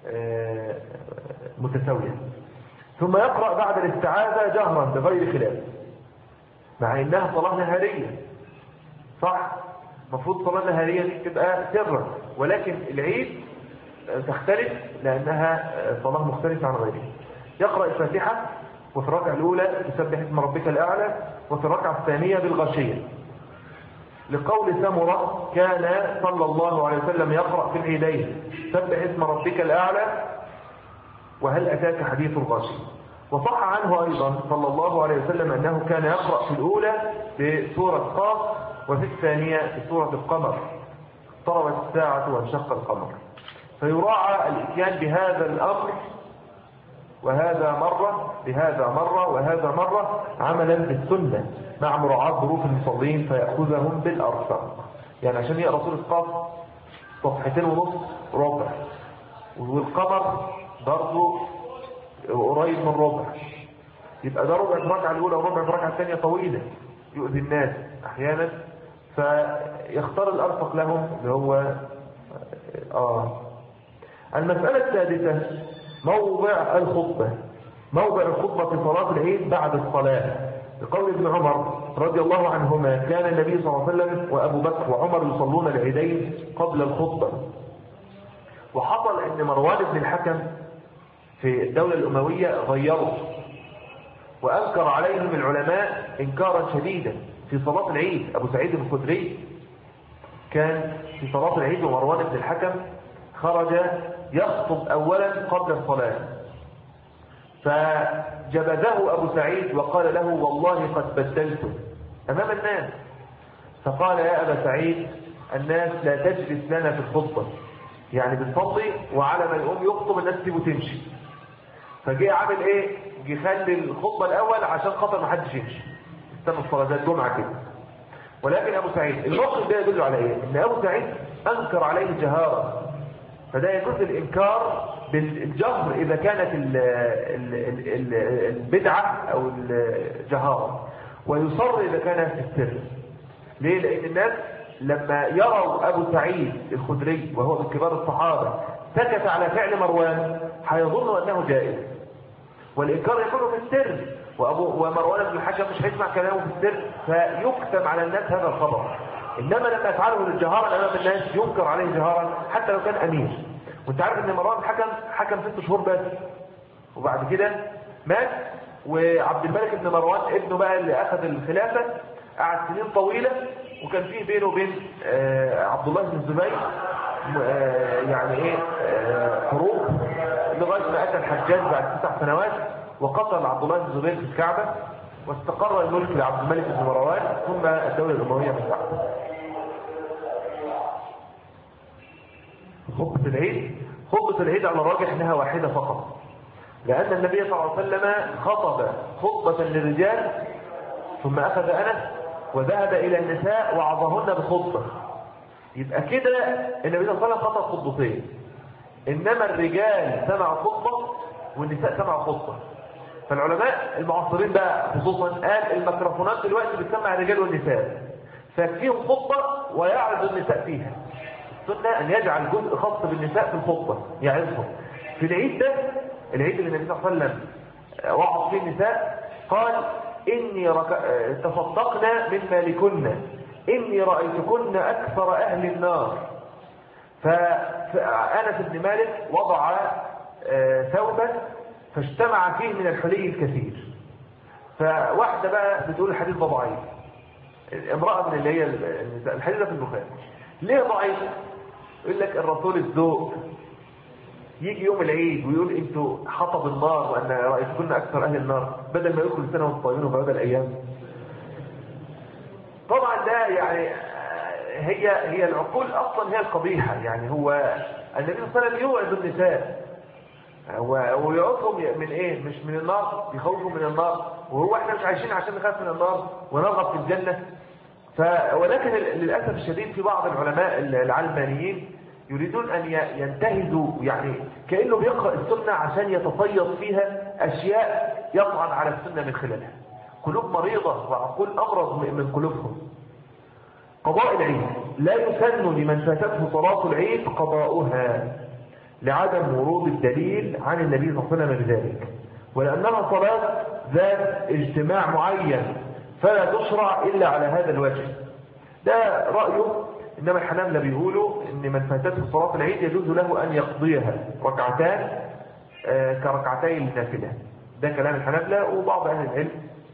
متساوية. ثم يقرأ بعد الاستعاذة جهرا بغير خلاف، مع إنها صلاة نهارية، صح؟ مفروض صلاة نهارية دي تبقى سرا، ولكن العيد تختلف لأنها صلاة مختلفة عن غيرها. يقرأ الفاتحة، وفي الركعة الأولى يسبح اسم ربك الأعلى، وفي الركعة الثانية بالغشية، لقول سمرة كان صلى الله عليه وسلم يقرأ في العيدين سبح اسم ربك الأعلى وهل أتاك حديث الغاشية. وصح عنه أيضا صلى الله عليه وسلم أنه كان يقرأ في الأولى بسورة قاف وفي الثانية بسورة القمر، اقتربت الساعة وانشق القمر. فيراعى الاتيان بهذا الأمر وهذا مرة بهذا مرة وهذا مرة عملا بالسنة مع مراعاة ظروف المصلين فيأخذهم بالأرفق. يعني عشان يقرأ سورة قاف صفحتين ونص ربع، والقمر برضه قريب من ربع، يبقى ده ربع الركعة الأولى وربع الركعة الثانية طويلة يؤذي الناس أحيانا، فيختار الأرفق لهم اللي هو المسألة السادسة موضع الخطبة. موضع الخطبة في صلاة العيد بعد الصلاة، بقول ابن عمر رضي الله عنهما كان النبي صلى الله عليه وسلم وأبو بكر وعمر يصلون العيدين قبل الخطبة. وحصل أن مروان بن الحكم في الدولة الأموية غيروا، وأنكر عليهم العلماء إنكارا شديدا في صلاة العيد. أبو سعيد الخدري كان في صلاة العيد ومروان بن الحكم خرج يخطب أولا قبل الصلاة، فجبذه أبو سعيد وقال له والله قد بدلت أمام الناس. فقال يا أبا سعيد الناس لا تجلس لنا في الخطبة، يعني بنصلي وعلى ما يقوم يخطب الناس تسيبه تمشي. فجاء عامل ايه؟ جه خلي الخطبة الأول عشان خاطر ما حدش يمشي، استنى الصلاة زي الجمعة كده. ولكن أبو سعيد الموقف ده يدل على ايه؟ ان أبو سعيد أنكر عليه جهارا، فده يجوز الإنكار بالجهر إذا كانت البدعة أو الجهارة، ويصر إذا كانت في السر. ليه؟ لأن الناس لما يروا أبو سعيد الخدري وهو من كبار الصحابة سكت على فعل مروان هيظنوا أنه جائز، والإنكار يكون في السر، ومروان بن الحكم مش هيسمع كلامه في السر فيكتم على الناس هذا الخبر. إنما لما يفعله للجهارة أمام الناس ينكر عليه جهارا حتى لو كان أمير. وانت عارف ان مروان حكم 6 شهور بس، وبعد كده مات، وعبد الملك بن مروان ابنه بقى اللي أخذ الخلافة قعد سنين طويلة، وكان فيه بينه وبين عبد الله بن الزبير حروب لغاية ما أتى الحجاج بعد 9 سنوات وقتل عبد الله بن الزبير في الكعبة، واستقر الملك لعبد الملك بن مروان ثم الدولة الأموية من بعد. خطبة العيد على الراجح انها واحدة فقط، لأن النبي صلى الله عليه وسلم خطب خطبة للرجال ثم أخذ أنس وذهب إلى النساء وعظهن بخطبة. يبقى كده النبي صلى الله عليه وسلم خطب خطبتين، إنما الرجال سمعوا خطبة والنساء سمعوا خطبة. فالعلماء المعاصرين بقى خصوصا قال الميكروفونات دلوقتي بتسمع الرجال والنساء، فيكفيهم خطبة ويعرض النساء فيها. السنة أن يجعل جزء خاص بالنساء في الخطبة يعرضهم. في العيد ده، العيد اللي النبي صلى الله عليه وسلم وعظ فيه النساء، قال إني تصدقنا من مالكن إني رأيتكن أكثر أهل النار. فأنس بن مالك وضع ثوبا فاجتمع فيه من الحلي الكثير. فواحدة بقى بتقول الحديث ده ضعيف، امرأة من اللي هي النساء، الحديث ده في البخاري. ليه ضعيف؟ يقول لك الرسول الذوق يجي يوم العيد ويقول انتوا حطب النار وان رأيتكن اكثر اهل النار، بدل ما يدخل السنة والطيبين وبعد الايام. طبعا ده يعني هي العقول اصلا هي القبيحة. يعني هو النبي صلى الله عليه وسلم يوعظ النساء ويعظهم من ايه؟ مش من النار، يخوفهم من النار، وهو احنا مش عايشين عشان نخاف من النار ونرغب في الجنة. ولكن للأسف الشديد في بعض العلماء العلمانيين يريدون أن ينتهزوا، يعني كأنه بيقرأ السنة عشان يتصيد فيها أشياء يطعن على السنة من خلالها. قلوب مريضة وعقول أمرض من قلوبهم. قضاء العيد لا يسن لمن فاتته صلاة العيد قضاؤها لعدم ورود الدليل عن النبي صلى الله عليه وسلم بذلك، ولأنها صلاة ذات اجتماع معين فلا تشرع إلا على هذا الوجه. ده رأيه. إنما الحنابلة بيقولوا إن من فاتته صلاة العيد يجوز له أن يقضيها ركعتان كركعتي النافلة. ده كلام الحنابلة وبعض أهل العلم.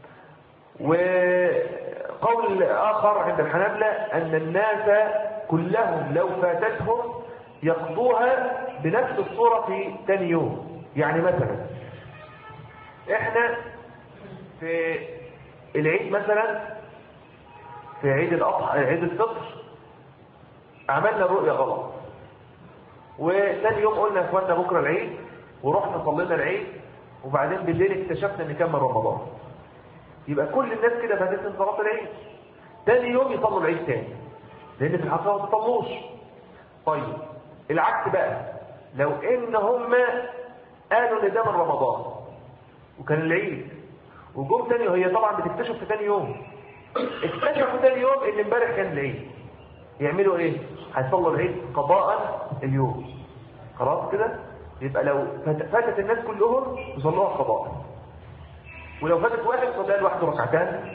وقول آخر عند الحنابلة أن الناس كلهم لو فاتتهم يقضوها بنفس الصورة في ثاني يوم. يعني مثلا إحنا في العيد مثلا، في عيد الأضحى عيد الفطر عملنا الرؤية غلط، وثاني يوم قلنا يا اخوانا بكرة العيد، ورحنا صلينا العيد وبعدين بالليل اكتشفنا ان كمل رمضان، يبقى كل الناس كده فاتت صلاة العيد. تاني يوم يصلوا العيد تاني، لان في الحقيقة ما تصلوش. طيب العكس بقى، لو ان هم قالوا ان ده من رمضان وكان العيد، وجم تاني، وهي طبعا بتكتشف في تاني يوم، اكتشفوا تاني يوم ان امبارح كان العيد، يعملوا ايه؟ هيصلوا العيد قضاء اليوم. خلاص كده، يبقى لو فاتت الناس كلهم يصلوها قضاء، ولو فاتت واحد يصليها لوحده ركعتان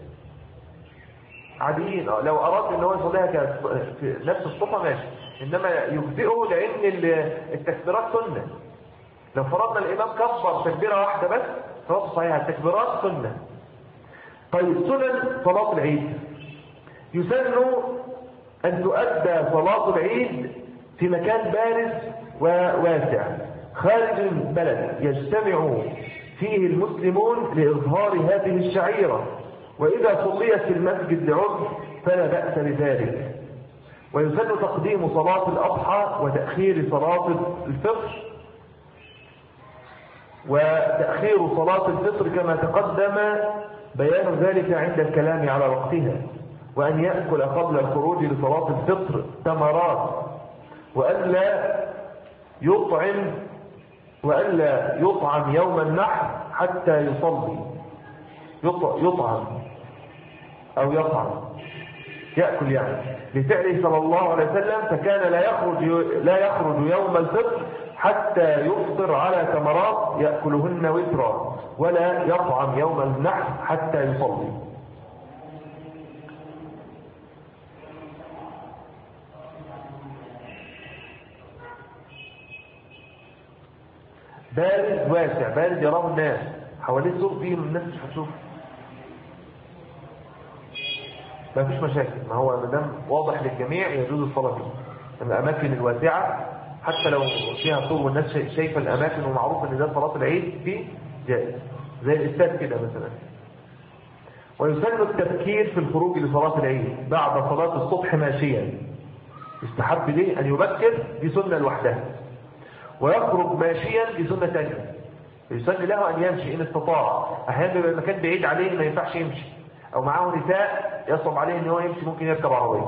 عاديين. لو اراد ان هو يصليها في نفس الصفه ماشي، انما يجزئه لان التكبيرات سنه. لو فرضنا الامام كبر تكبيره واحده بس صلاته صحيحه، التكبيرات سنه. طيب سنن صلاه العيد، يسن ان تؤدى صلاه العيد في مكان بارز وواسع خارج البلد يجتمع فيه المسلمون لإظهار هذه الشعيرة، وإذا صليت في المسجد لعذر فلا بأس بذلك. ويسن تقديم صلاة الأضحى وتأخير صلاة الفطر، وتأخير صلاة الفطر كما تقدم بيان ذلك عند الكلام على وقتها، وأن يأكل قبل الخروج لصلاة الفطر تمرات، وألا يطعم يوم النحر حتى يصلي. يطعم أو يأكل يعني، لفعله صلى الله عليه وسلم، فكان لا يخرج يوم الفطر حتى يفطر على تمرات يأكلهن وترا، ولا يطعم يوم النحر حتى يصلي. بارد واسع، بارد يراه الناس حواليه، سوق فيه الناس مش هتشوف، ما فيش مشاكل، ما هو مادام واضح للجميع يجوز الصلاة فيه. الأماكن الواسعة حتى لو فيها سوق والناس شايفة الأماكن ومعروف ان ده صلاة العيد فيه جائز، زي الاستاد كده مثلا. ويسن التفكير في الخروج لصلاة العيد بعد صلاة الصبح ماشيا، يستحب ليه أن يبكر، دي سنة لوحدها، ويخرج ماشيا دي سنة ثانية، يسن له أن يمشي إن استطاع. أحيانا بيبقى المكان بعيد عليه ما ينفعش يمشي، أو معاه نساء يصعب عليه أن هو يمشي، ممكن يركب عربية.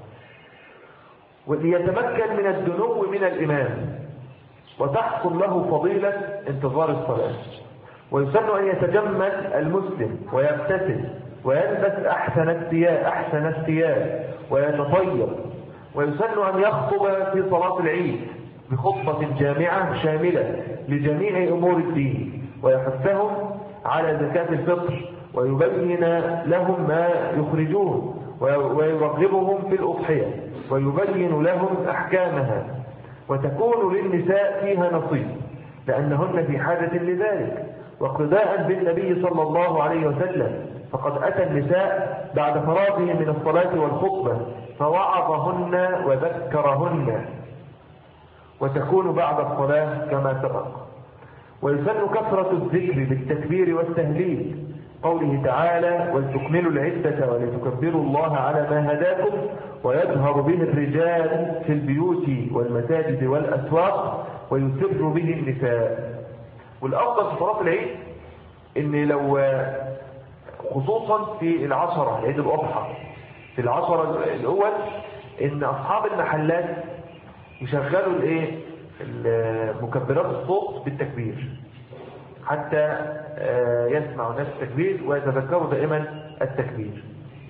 وليتمكن من الدنو من الإمام، وتحصل له فضيلة انتظار الصلاة. ويسن أن يتجمل المسلم ويغتسل ويلبس أحسن الثياب ويتطيب. ويسن أن يخطب في صلاة العيد بخطبة جامعة شاملة لجميع أمور الدين، ويحثهم على زكاة الفطر، ويبين لهم ما يخرجون، ويرغبهم في الأضحية، ويبين لهم أحكامها، وتكون للنساء فيها نصيب لأنهن في حاجة لذلك، واقتداء بالنبي صلى الله عليه وسلم، فقد أتى النساء بعد فراغهم من الصلاة والخطبة فوعظهن وذكرهن، وتكون بعد الصلاة كما سبق. ويسن كثرة الذكر بالتكبير والتهليل، قوله تعالى: ولتكملوا العدة ولتكبروا الله على ما هداكم، ويظهر به الرجال في البيوت والمساجد والأسواق، ويسر به النساء. والأفضل في صلاة العيد إن لو خصوصا في العشرة عيد الأضحى، في العشرة الأول، إن أصحاب المحلات يشغلوا مكبرات الصوت بالتكبير حتى يسمع الناس التكبير ويتذكروا دائما التكبير.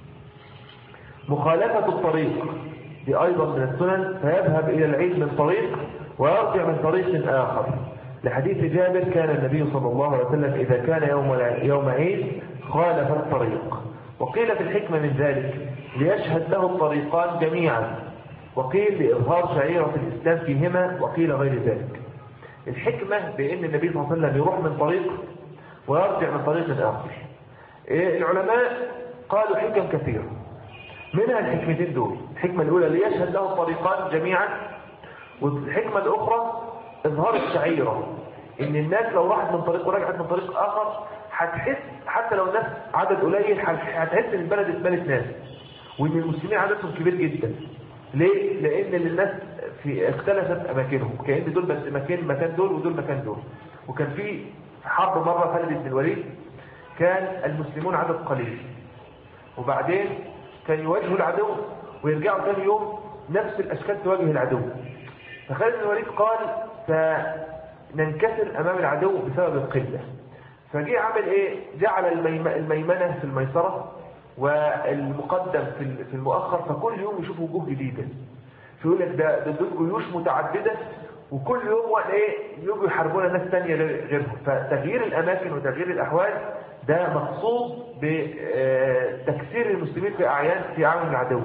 مخالفة الطريق دي أيضا من السنن، فيذهب إلى العيد من طريق ويرجع من طريق آخر، لحديث جابر: كان النبي صلى الله عليه وسلم إذا كان يوم عيد خالف الطريق. وقيل في الحكمة من ذلك ليشهد له الطريقان جميعا، وقيل لإظهار شعيرة الإسلام فيهما، وقيل غير ذلك. الحكمة بأن النبي صلى الله عليه وسلم يروح من طريق ويرجع من طريق آخر. العلماء قالوا حكم كثيرة، منها الحكمتين دول. الحكمة الأولى ليشهد له الطريقان جميعا، والحكمة الأخرى إظهار الشعيرة، إن الناس لو راحت من طريق ورجعت من طريق آخر هتحس، حتى لو الناس عدد قليل، هتحس إن البلد اتملت ناس، وإن المسلمين عددهم كبير جدا. ليه؟ لأن الناس اختلفت أماكنهم، كأن دول بس مكان دول ودول مكان دول، وكان في حرب مرة خالد بن الوليد كان المسلمون عدد قليل، وبعدين كان يواجهوا العدو ويرجعوا ثاني يوم نفس الأشكال تواجه العدو. فخالد بن الوليد قال سننكسر أمام العدو بسبب القلة. فجاء عمل إيه؟ جعل الميمنة في الميسرة والمقدم في المؤخر، فكل يوم يشوف وجوه جديدة. فيقول لك ده دول جيوش متعددة، وكل يوم يجوا يحاربون ناس تانية غيرهم. فتغيير الأماكن وتغيير الأحوال ده مقصود بتكسير المسلمين في أعين العدو.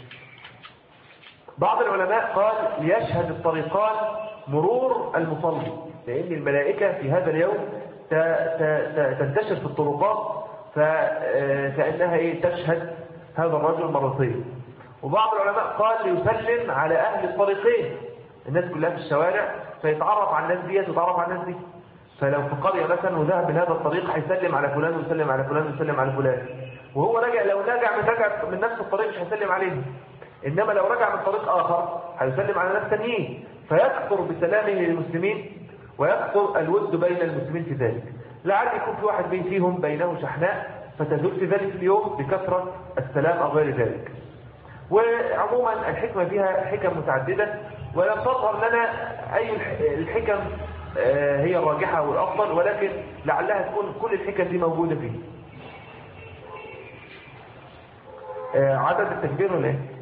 بعض العلماء قال يشهد الطريقان مرور المصلي، لأن الملائكة في هذا اليوم تنتشر في الطرقات فكأنها تشهد هذا الرجل مرتين. وبعض العلماء قال يسلم على أهل الطريقين، الناس كلها في الشوارع، فيتعرف على الناس دي ويتعرف على الناس دي. فلو في قرية مثلا وذهب من هذا الطريق هيسلم على فلان ويسلم على فلان ويسلم على فلان، وهو لو رجع من نفس الطريق مش هيسلم عليه، إنما لو رجع من طريق آخر هيسلم على ناس تانيين، فيكثر بسلامه للمسلمين ويكثر الود بين المسلمين في ذلك. لعل يكون في واحد فيهم بينه شحناء فتزول في ذلك اليوم بكثرة السلام أو غير ذلك. وعموما الحكمة فيها حكم متعددة، ولم تظهر لنا أي الحكم هي الراجحة والأفضل، ولكن لعلها تكون كل الحكم دي موجودة فيه. عدد التكبير ولا ايه؟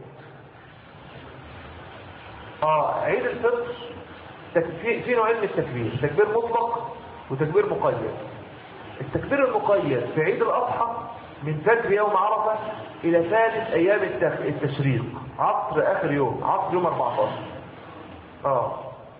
عيد الفطر في نوعين من التكبير، تكبير مطلق وتكبير مقيد. التكبير المقيد في عيد الأضحى من فجر يوم عرفة إلى ثالث أيام التشريق، عصر آخر يوم، عصر يوم 14.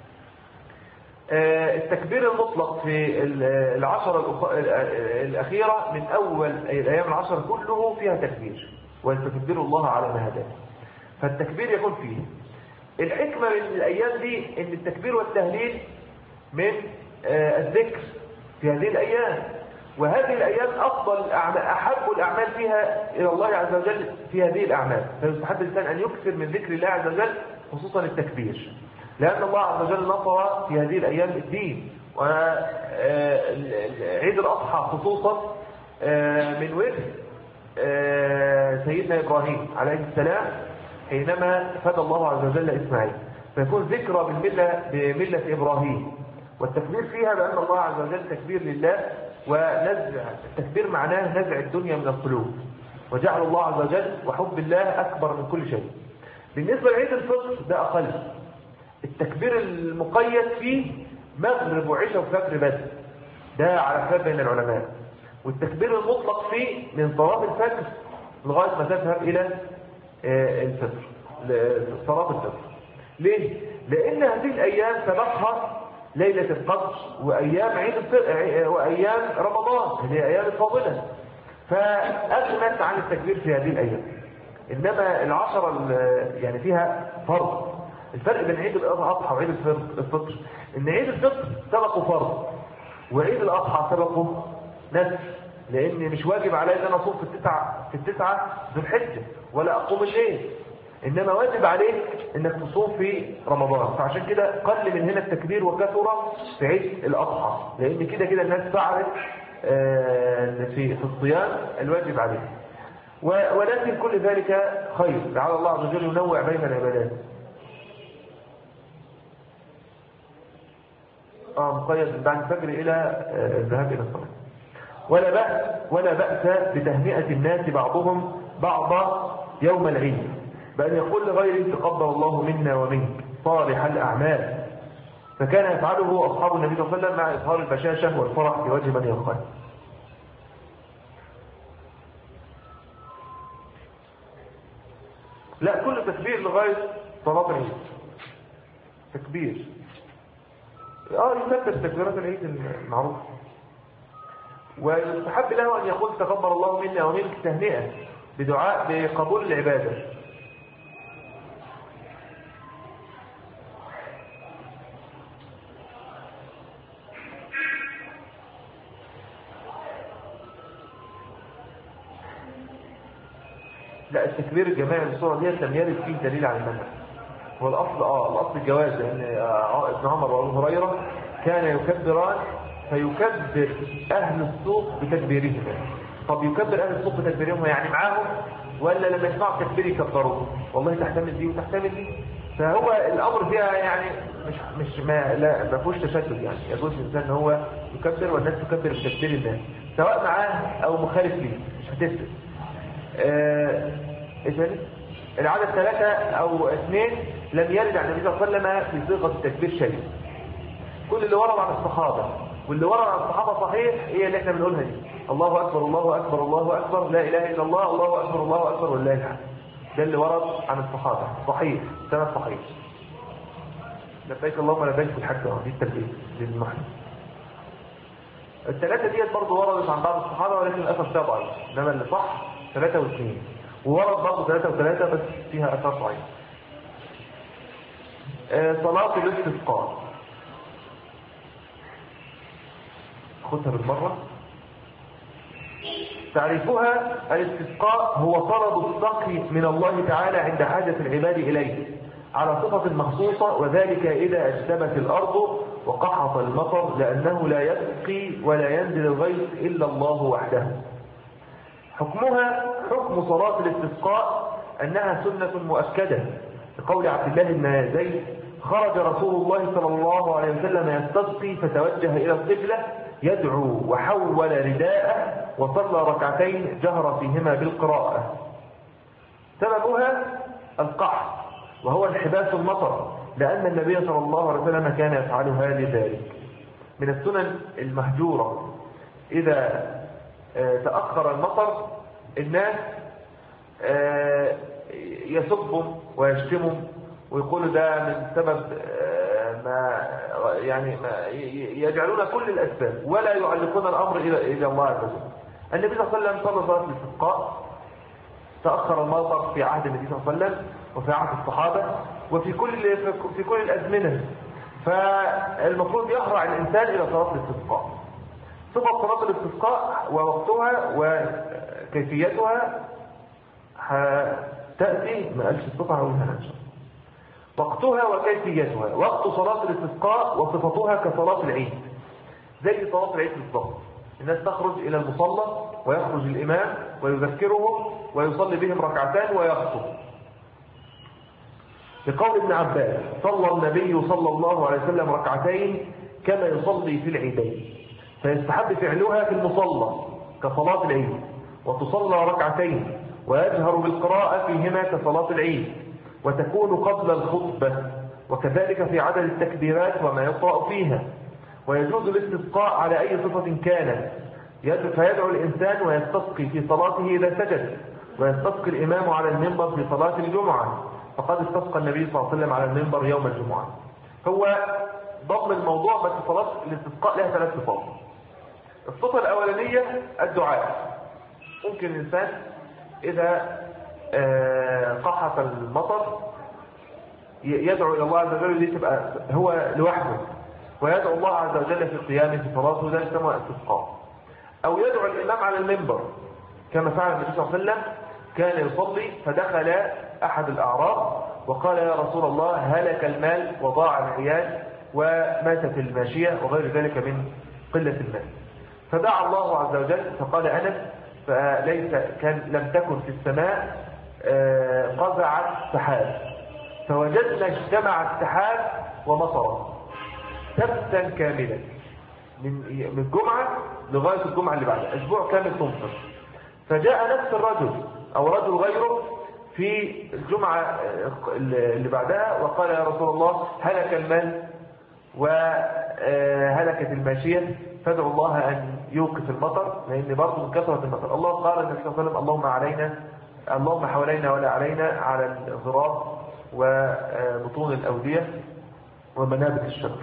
التكبير المطلق في العشرة الأخيرة من أول الأيام العشر كله فيها تكبير، وتكبروا الله على ما هداكم، فالتكبير يكون فيه. الحكمة من الأيام دي إن التكبير والتهليل من الذكر في هذه الأيام، وهذه الأيام أفضل أحب الأعمال فيها إلى الله عز وجل في هذه الأعمال، فيستحب الإنسان أن يكثر من ذكر الله عز وجل خصوصا التكبير، لأن الله عز وجل نصر في هذه الأيام الدين. وعيد الأضحى خصوصا من ورث سيدنا إبراهيم عليه السلام حينما فدى الله عز وجل إسماعيل، فيكون ذكرى بملة إبراهيم، والتكبير فيها بأن الله عز وجل تكبير لله، ونزع التكبير معناه نزع الدنيا من القلوب، وجعل الله عز وجل وحب الله أكبر من كل شيء. بالنسبة لعيد الفطر ده أقل، التكبير المقيد فيه مغرب وعشاء وفجر بس، ده على خلاف بين العلماء، والتكبير المطلق فيه من صلاة الفجر لغاية ما تذهب إلى الفطر، صلاة الفطر. ليه؟ لأن هذه الأيام سبقها ليلة القدر وأيام عيد وأيام رمضان، هذه أيام الفاضلة، فأغنت عن التكبير في هذه الأيام. إنما العشرة يعني فيها فرض. الفرق بين عيد الأضحى وعيد الفطر إن عيد الفطر سبقه فرض، وعيد الأضحى سبقه نفل، لأن مش واجب علي أن أنا أصوم في التسعة ذو الحجة ولا أقوم الليل، إنما واجب عليك إنك تصوم في رمضان. فعشان كده قل من هنا التكبير وكثر في عيد الأضحى، لأن كده الناس فعلت في الصيام الواجب عليه. ولكن كل ذلك خير، لعل الله عز وجل ينوع بين العبادات. مقيد من بعد الفجر إلى الذهاب إلى الصلاة. ولا بأس بتهنئة الناس بعضهم بعضا يوم العيد، بأن يقول لغيره تقبل الله منا ومنك صالح الأعمال، فكان يفعله أصحاب النبي صلى الله عليه وسلم مع إظهار البشاشة والفرح في وجه من يلقاه. لا، كل تكبير لغاية صلاة العيد تكبير. يكبر تكبيرات العيد المعروفة، ويستحب له أن يقول تقبل الله منا ومنك تهنئة بدعاء بقبول العبادة. لا، التكبير الجماعي بالصورة دي لم يرد فيه دليل على المنع. هو الأصل الجواز، لأن ابن عمر وابو هريرة كان يكبران فيكبر أهل السوق بتكبيرهم. طب يكبر أهل السوق بتكبيرهم يعني معاهم ولا لما يسمعوا التكبير يكبروا؟ والله تحتمل دي وتحتمل دي. فهو الأمر فيها يعني مش ما فيهوش تشدد، يعني يجوز الإنسان ان هو يكبر والناس تكبر بتكبير الناس سواء معاه أو مخالف ليه، مش هتفرق. العدد 3 أو 2 لم يرد عن النبي صلى الله عليه وسلم في صيغة التكبير شيء. كل اللي ورد عن الصحابة واللي ورد عن الصحابة صحيح هي اللي احنا بنقولها دي: الله أكبر الله أكبر الله أكبر لا إله إلا الله الله أكبر الله أكبر والله الحمد. ده اللي ورد عن الصحابة صحيح، سند صحيح. لبيك اللهم لبيك في الحج، دي التلبية للمحرم. الثلاثة ديت برضه وردت عن بعض الصحابة ولكن الأثر فيها ضعيف، إنما اللي صح 3 و2، وورد برضه 3 و3 بس فيها أثر ضعيف. صلاة الاستسقاء خدها بالمرة. تعريفها: الاستسقاء هو طلب السقي من الله تعالى عند حاجة العباد إليه على صفة مخصوصة، وذلك إذا أجدبت الأرض وقحط المطر، لأنه لا يسقي ولا ينزل الغيث إلا الله وحده. حكمها حكم صلاة الاستسقاء أنها سنة مؤكدة، لقول عبد الله بن زيد: خرج رسول الله صلى الله عليه وسلم يستسقي فتوجه إلى القبلة يدعو وحول رداءه وصلى ركعتين جهر فيهما بالقراءة. سببها القحط وهو انحباس المطر، لأن النبي صلى الله عليه وسلم كان يفعلها لذلك. من السنن المهجورة إذا تأخر المطر الناس يسبهم ويشتمهم ويقولوا ده من سبب ما يجعلون كل الأسباب ولا يعلقون الأمر إلى الله عز وجل. النبي صلى الله عليه وسلم صلى صلاة الاستسقاء، تأخر المطر في عهد النبي صلى الله عليه وسلم وفي عهد الصحابة وفي كل الأزمنة، فالمفروض يهرع الإنسان إلى صلاة الاستسقاء. صفة صلاة الاستسقاء ووقتها وكيفيتها تأتي، ما قالش الصفة هقولها إن شاء الله. وقتها وكيفيتها: وقت صلاة الاستسقاء وصفتها كصلاة العيد، زي صلاة العيد بالضبط. الناس تخرج إلى المصلى ويخرج الإمام ويذكرهم ويصلي بهم ركعتان ويخطب، لقول ابن عباس: صلى النبي صلى الله عليه وسلم ركعتين كما يصلي في العيدين. فيستحب فعلها في المصلى كصلاة العيد، وتصلى ركعتين ويجهر بالقراءة فيهما كصلاة العيد، وتكون قبل الخطبة، وكذلك في عدد التكبيرات وما يقرأ فيها. ويجوز الاستسقاء على أي صفة كانت، فيدعو الإنسان ويستسقي في صلاته إذا سجد، ويستسقي الإمام على المنبر في صلاة الجمعة، فقد استسقى النبي صلى الله عليه وسلم على المنبر يوم الجمعة. هو ضم الموضوع، بس صلاة الاستسقاء لها 3 صفات. الصفة الأولانية الدعاء. ممكن الإنسان إذا قحط المطر يدعو إلى الله عز وجل، دي تبقى هو لوحده، ويدعو الله عز وجل في قيامه في صلاته، ده يسمى استسقاء. أو يدعو الإمام على المنبر كما فعل النبي صلى الله عليه وسلم، كان يصلي فدخل أحد الأعراب وقال: يا رسول الله، هلك المال وضاع العيال وماتت الماشية وغير ذلك من قلة المال. فدعا الله عز وجل فقال أنس: لم تكن في السماء قزعت سحاب، فوجدنا اجتمع السحاب ومطر سبتا كاملا من الجمعة لغاية الجمعة اللي بعدها، أسبوع كامل تمطر. فجاء نفس الرجل أو رجل غيره في الجمعة اللي بعدها وقال: يا رسول الله، هلك المال وهلكت الماشية، فادعوا الله أن يوقف المطر، لأن برضه من كثرة المطر. الله قال النبي صلى الله عليه وسلم: اللهم حوالينا ولا علينا، على الغراب وبطون الأودية ومنابت الشجر.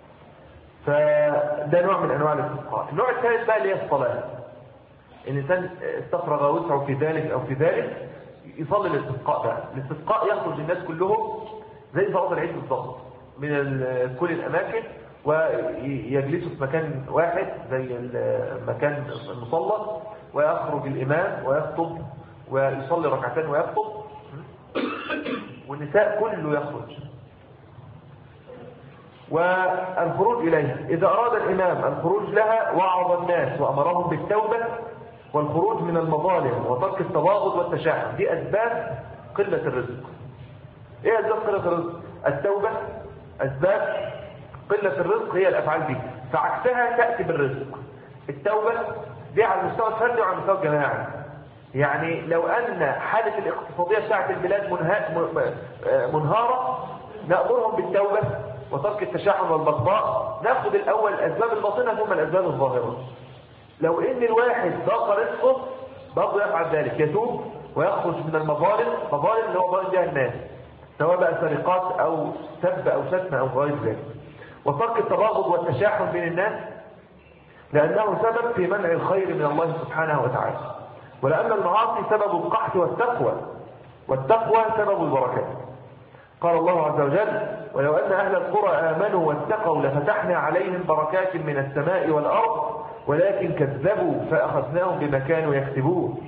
فده نوع من أنواع الاستسقاء. النوع الثالث بقى اللي هي الصلاة. الإنسان استفرغ وسعه في ذلك أو في ذلك يصلي الاستسقاء بقى. الاستسقاء يخرج الناس كلهم زي صلاة العيد بالضبط من كل الأماكن، ويجلسوا في مكان واحد زي مكان المصلى، ويخرج الإمام ويخطب ويصلي ركعتين ويخطب، والنساء كله يخرج. والخروج إليها. إذا أراد الإمام الخروج لها وعظ الناس وأمرهم بالتوبة والخروج من المظالم وترك التباغض والتشاحن. دي أسباب قلة الرزق. إيه أسباب قلة الرزق؟ التوبة. أسباب قلة الرزق هي الأفعال دي، فعكسها تأتي بالرزق. التوبة دي على المستوى الفردي وعلى المستوى الجماعي. يعني لو أن حالة الاقتصادية بتاعت البلاد منهارة نأمرهم بالتوبة وترك التشاحن والبغضاء. ناخد الأول الأسباب الباطنة ثم الأسباب الظاهرة. لو إن الواحد ضاق رزقه برضه يفعل ذلك، يتوب ويخرج من المظالم. مظالم اللي هو ظالم بها الناس، سواء بقى سرقات أو سب أو شتم أو غير ذلك. وترك التباغض والتشاحن بين الناس لأنه سبب في منع الخير من الله سبحانه وتعالى، ولأن المعاصي سبب القحط والتقوى سبب البركات. قال الله عز وجل: ولو أن أهل القرى آمنوا واتقوا لفتحنا عليهم بركات من السماء والأرض ولكن كذبوا فأخذناهم بما كانوا يكسبون.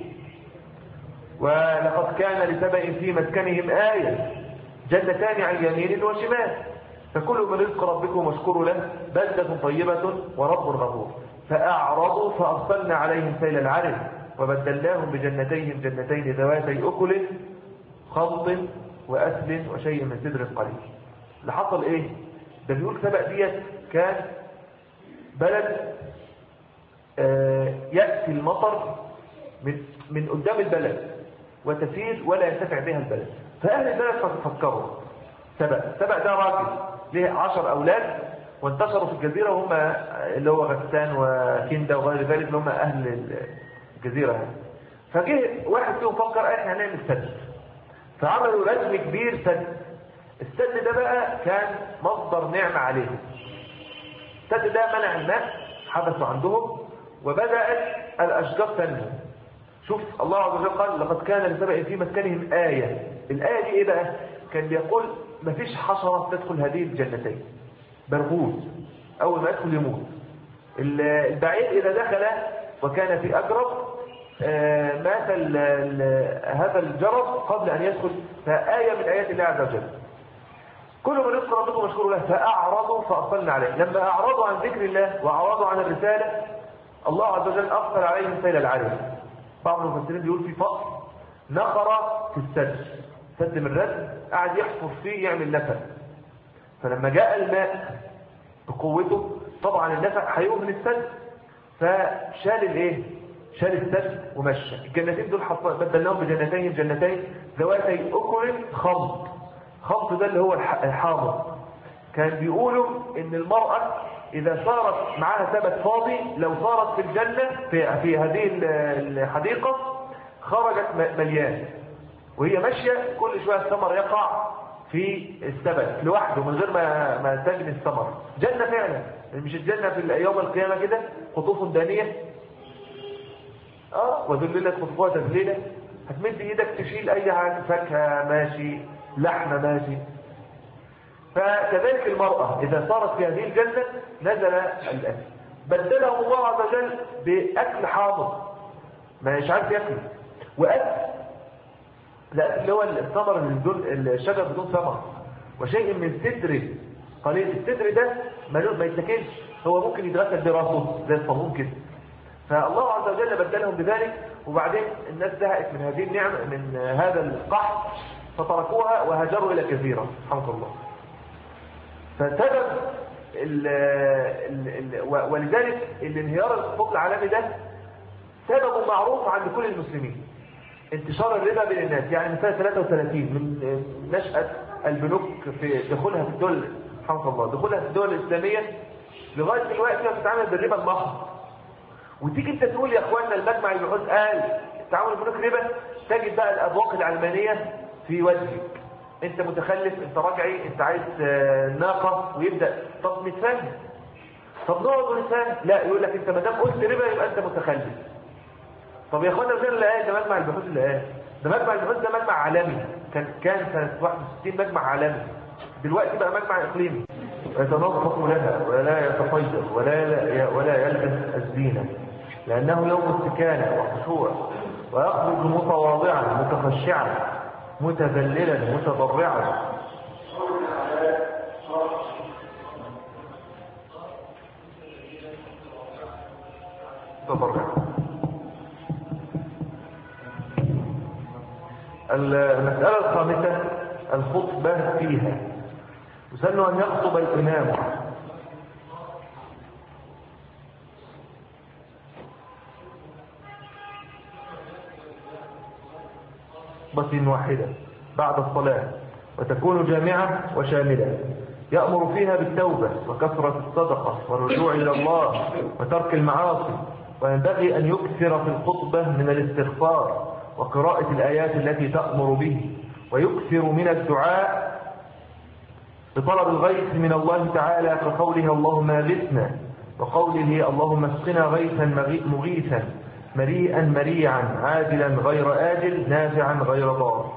ولقد كان لسبأ في مسكنهم آية جنتان عن يمين وشمال فكلوا من رزق ربكم واشكروا له بلدة طيبة ورب غفور. فأعرضوا فأرسلنا عليهم سيل العرم وبدلناهم بجنتين جنتين ذواتي أكل خمط وأسل وشيء من سدر قليل. اللي حصل إيه؟ ده بيقول سبأ ديت كان بلد يأتي المطر من قدام البلد وتسير ولا ينتفع بها البلد. فأهل البلد فكروا سبأ ده راجل له 10 أولاد وانتشروا في الجزيرة، وهم اللي هو غسان وكندا وغير ذلك اللي هم أهل الجزيرة يعني. فجه واحد فيهم فكر احنا هنعمل سد، فعملوا رجم كبير سد. السد ده بقى كان مصدر نعمة عليهم. السد ده منع الماء حبسوا عندهم وبدأت الأشجار تنمو. شوف الله عز وجل قال: لقد كان لسبأ في مسكنهم آية. الآية دي ايه بقى؟ كان بيقول مفيش حشرة تدخل هذه الجنتين، برغوث أول ما يدخل يموت. البعيد إذا دخل وكان في أجرب مات هذا الجرب قبل أن يدخل. فآية من آيات الله عز وجل: كلوا من رزق ربكم واشكروا له. فأعرضوا فأرسلنا عليهم. لما أعرضوا عن ذكر الله وأعرضوا عن الرسالة الله عز وجل أرسل عليهم سيل العرم. بعض المفسرين بيقول في فقر نخر في السد، سد من رد قاعد يحفر فيه يعمل نفق. فلما جاء الماء بقوته طبعا النفق هيقوم من السد، فشال الايه؟ شال السد ومشى. الجنتين دول بدلناهم بجنتين جنتين ذواتي أكل خمط. خمط ده اللي هو الحامض. كان بيقولوا ان المرأة اذا صارت معها ثبت فاضي لو صارت في الجنة في هذه الحديقة خرجت مليان، وهي ماشية كل شوية الثمر يقع في السبت لوحده من غير ما تجني الثمر. جنة فعلا، مش الجنة في يوم القيامة كده قطوف دانية وذللت قطوفها تذليلا. هتمد ايدك تشيل اي حاجة، فاكهة ماشي، لحمة ماشي. فكذلك المرأة إذا صارت في هذه الجنة نزل الأكل. بدلهم الله عز وجل بأكل حامض مش عارف يأكل، وأكل الأكل اللي هو الثمر الشجر بدون ثمر، وشيء من سدر قليل. السدر ده ما يتاكلش، هو ممكن يتغسل براسه زي الصابون كده. فالله عز وجل بدلهم بذلك. وبعدين الناس زهقت من هذه النعمة من هذا القحط فتركوها وهاجروا إلى جزيرة سبحان الله. فسبب ولذلك الانهيار الاقتصادي العالمي ده سبب معروف عند كل المسلمين. انتشار الربا بين الناس، يعني من سنة 33 من نشأة البنوك في دخولها في الدول سبحان الله، دخولها في الدول الإسلامية لغاية دلوقتي بتتعامل بالربا المحض. وتيجي انت تقول يا اخواننا المجمع البحوث قال التعامل بالبنوك ربا، تجد بقى الأبواق العلمانية في وجهك. انت متخلف، انت راجعي، انت عايز ناقة، ويبدأ طب نتفاهم، طب نقعد ونتفاهم. لا، يقول لك انت ما دام قلت ربا يبقى انت متخلف. طب يا اخوانا غير اللي قال ده مجمع البحوث اللي قال ده مجمع البحوث ده مجمع عالمي، كان سنة 61 مجمع عالمي، دلوقتي بقى مجمع اقليمي. يتنظف لها ولا يتفيض ولا يلبس الزينة لأنه يوم استكانة وخشوع، ويخرج متواضعا متخشعا متذللا متضرعا. تبرع. المسألة الخامسة الخطبة فيها. يسن أن يخطب الإمام خطبة واحدة بعد الصلاة، وتكون جامعة وشاملة، يأمر فيها بالتوبة وكثرة الصدقة والرجوع إلى الله وترك المعاصي. وينبغي أن يكثر في الخطبة من الاستغفار وقراءة الآيات التي تأمر به، ويكثر من الدعاء بطلب الغيث من الله تعالى، كقوله اللهم اغثنا، وقوله اللهم اسقنا غيثا مغيثا مريئا مريعا عاجلا غير آجل نافعا غير ضار.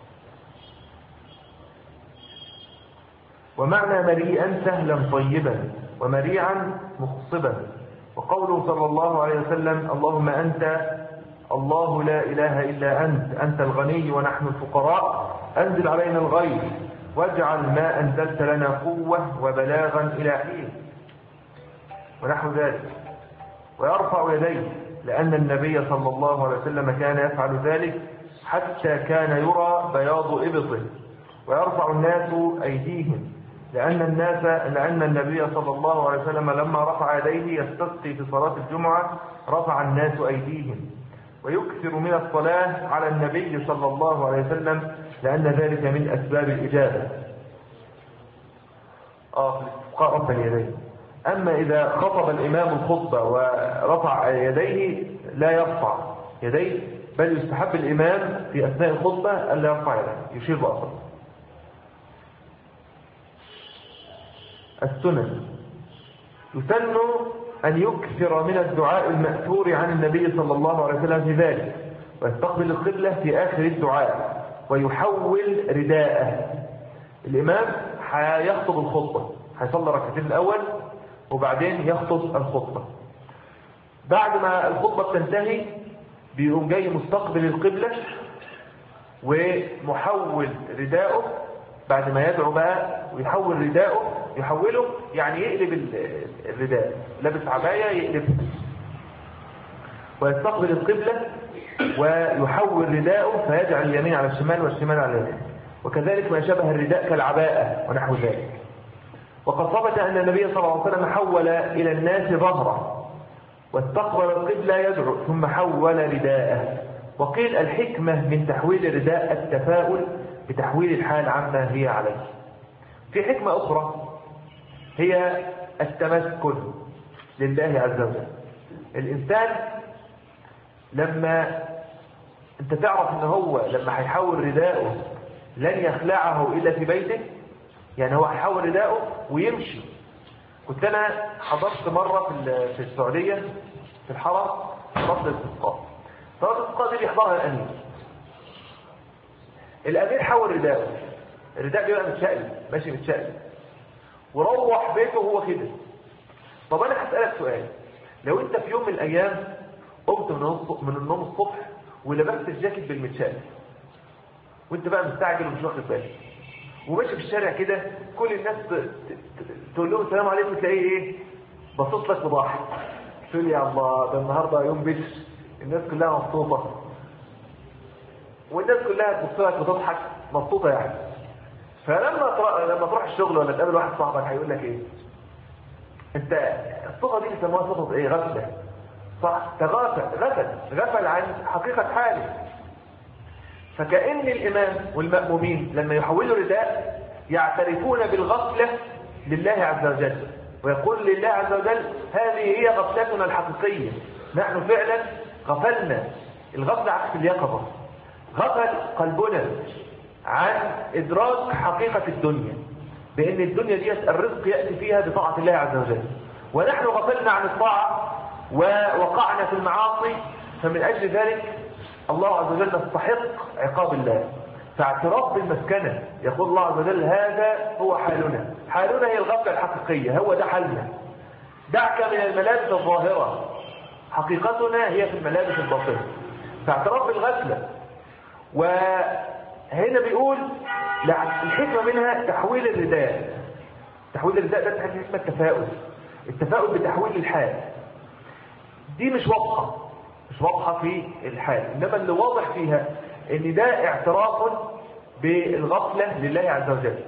ومعنى مريئا سهلا طيبا، ومريعا مخصبا. وقوله صلى الله عليه وسلم اللهم أنت الله لا إله إلا أنت الغني ونحن الفقراء، أنزل علينا الغيث واجعل ما أنزلت لنا قوة وبلاغا إلى حين، ونحو ذلك. ويرفع يديه لأن النبي صلى الله عليه وسلم كان يفعل ذلك حتى كان يرى بياض إبطه. ويرفع الناس أيديهم لأن النبي صلى الله عليه وسلم لما رفع يديه يستسقي في صلاة الجمعة رفع الناس أيديهم. ويكثر من الصلاة على النبي صلى الله عليه وسلم لأن ذلك من أسباب الإجابة. في الاستسقاء رفع اليدين. أما إذا خطب الإمام الخطبة ورفع يديه لا يرفع يديه، بل يستحب الإمام في أثناء الخطبة ألا يرفع يديه، يشير بأصله. السنن. يسن أن يكثر من الدعاء المأثور عن النبي صلى الله عليه وسلم في ذلك، ويستقبل القبلة في آخر الدعاء، ويحول رداءه. الإمام هيخطب الخطبة، هيصلي ركعتين الأول وبعدين يخطب الخطبة. بعد ما الخطبة بتنتهي بيقوم جاي مستقبل القبلة ومحول رداءه. بعد ما يدعو بقى ويحول رداءه، يحوله يعني يقلب الرداء، لابس عباية يقلبها، ويستقبل القبلة ويحول رداءه فيجعل اليمين على الشمال والشمال على اليمين، وكذلك ما شبه الرداء كالعباءة ونحو ذلك. وقد ثبت أن النبي صلى الله عليه وسلم حول إلى الناس ظهره واستقبل القبلة يدعو ثم حول رداءه. وقيل الحكمة من تحويل الرداء التفاؤل بتحويل الحال عما هي عليه. في حكمة أخرى هي التمسكن لله عز وجل. الإنسان لما أنت تعرف أنه هو لما هيحول رداءه لن يخلعه إلا في بيته، يعني هو هيحول رداءه ويمشي. كنت أنا حضرت مرة في السعودية في الحرم صلاة الاستسقاء. صلاة الاستسقاء دي بيحضرها الأمير. الأمير حول رداءه، الرداء بيبقى متشقلب ماشي متشقلب، وروح بيته وهو كده. طب أنا هسألك سؤال، لو أنت في يوم من الأيام قمت من النوم الصبح ولبست الجاكيت بالمتشقلب وأنت بقى مستعجل ومش واخد بالك، وماشي في الشارع كده كل الناس تقول لهم السلام عليكم، تلاقيه ايه بصيت لك وضاحك، تقول يا الله ده النهارده يوم بشر، الناس كلها مبسوطه، والناس كلها تبص لك وتضحك مبسوطه يعني. فلما تروح الشغل ولا تقابل واحد صاحبك هيقول لك ايه؟ انت الصفه دي بيسموها صفه ايه؟ غفله. صح؟ غفل عن حقيقه حاله. فكأن الإمام والمأمومين لما يحولوا رداء يعترفون بالغفلة لله عز وجل، ويقول لله عز وجل هذه هي غفلتنا الحقيقية، نحن فعلا غفلنا. الغفلة عكس اليقظة. غفل قلبنا عن إدراك حقيقة الدنيا، بأن الدنيا دي الرزق يأتي فيها بطاعة الله عز وجل، ونحن غفلنا عن الطاعة ووقعنا في المعاصي. فمن أجل ذلك الله عز وجل يستحق عقاب الله. فاعتراف بالمسكنة، يقول الله عز وجل هذا هو حالنا، حالنا هي الغفلة الحقيقية، هو ده حالنا. دعك من الملابس الظاهرة، حقيقتنا هي في الملابس الباطنة. فاعتراف بالغفلة. وهنا بيقول الحكمة منها تحويل الرداء. تحويل الرداء ده حكمة التفاؤل، التفاؤل بتحويل الحال. دي مش واضحة في الحال، إنما اللي واضح فيها إن ده اعتراف بالغفلة لله عز وجل،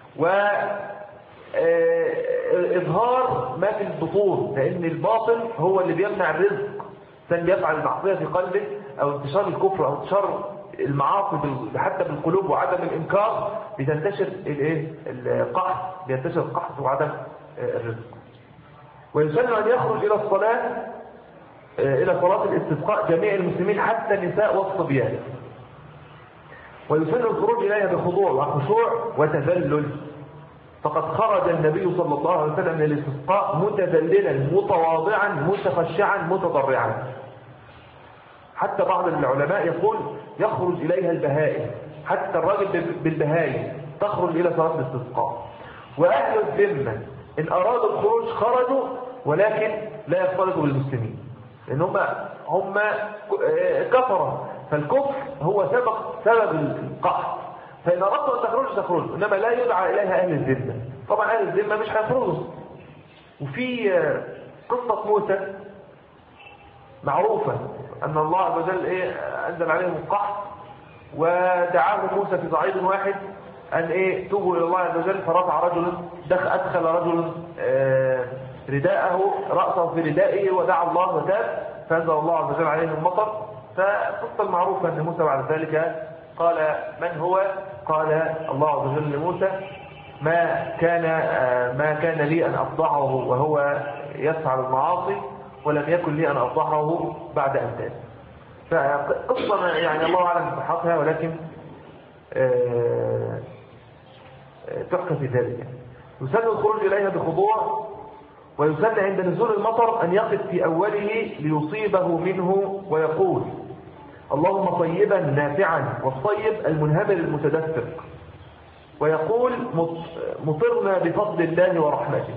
وإظهار ما في البطون، لأن الباطن هو اللي بيمنع الرزق. كان بيفعل المعصية في قلبه أو انتشار الكفر أو انتشار المعاصي حتى بالقلوب وعدم الإنكار، بتنتشر القحط، بينتشر القحط وعدم الرزق. ويسن أن يخرج إلى الصلاة إلى صلاة الاستسقاء جميع المسلمين حتى النساء والصبيان، ويسن الخروج إليها بخضوع وخشوع وتذلل، فقد خرج النبي صلى الله عليه وسلم للاستسقاء متذللا متواضعا متخشعا متضرعا. حتى بعض العلماء يقول يخرج إليها البهائم، حتى الراجل بالبهائم تخرج إلى صلاة الاستسقاء. وأهل الذمة إن أرادوا الخروج خرجوا، ولكن لا يختلطوا بالمسلمين، لأن هم كفروا، فالكفر هو سبب القحط، فإن أردتوا أن تخرجوا، إنما لا يدعى إليها أهل الذمة. طبعا أهل الذمة مش هيخرجوا. وفي قصة موسى معروفة أن الله عز وجل أنزل عليهم القحط، ودعاه موسى في صعيد واحد أن توبوا إلى الله عز وجل، فرفع رجل أدخل رجل رداءه رأسه في ردائه ودعا الله وتاب، فأنزل الله عز وجل عليهم المطر. فالقصة المعروفة أن موسى بعد ذلك قال من هو؟ قال الله عز وجل لموسى ما كان لي أن أفضحه وهو يفعل المعاصي، ولم يكن لي أن أفضحه بعد أن تاب. فقصة يعني الله أعلم بصحتها، ولكن تحكى في ذلك. يسن الخروج إليها بخضوع، ويسن عند نزول المطر أن يقف في أوله ليصيبه منه ويقول اللهم طيبا نافعا، والطيب المنهمر المتدفق، ويقول مطرنا بفضل الله ورحمته،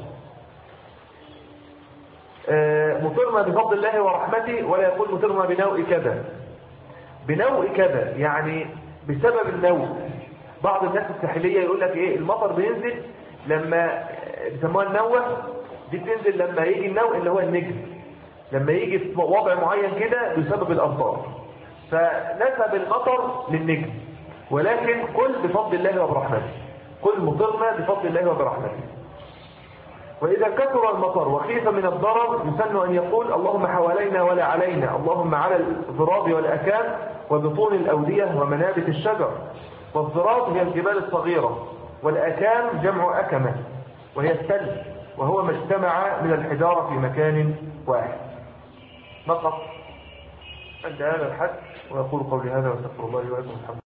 مطرنا بفضل الله ورحمته، ولا يقول مطرنا بنوء كذا. بنوء كذا يعني بسبب النوء. بعض الناس الساحلية يقول لك المطر بينزل لما بيسموها النوة، دي بتنزل لما يجي النوء اللي هو النجم، لما يجي في وضع معين كده بسبب الأمطار، فنسب المطر للنجم. ولكن قل بفضل الله وبرحمته، قل مطرنا بفضل الله وبرحمته. وإذا كثر المطر وخيف من الضرر يسن أن يقول اللهم حوالينا ولا علينا، اللهم على الضراب والأكام وبطون الأودية ومنابت الشجر. والضراب هي الجبال الصغيرة، والأكام جمع أكمة وهي الثلج، وهو ما اجتمع من الحجارة في مكان واحد. نقف عند هذا الحد، ويقول قولي هذا واستغفر الله لي ولكم.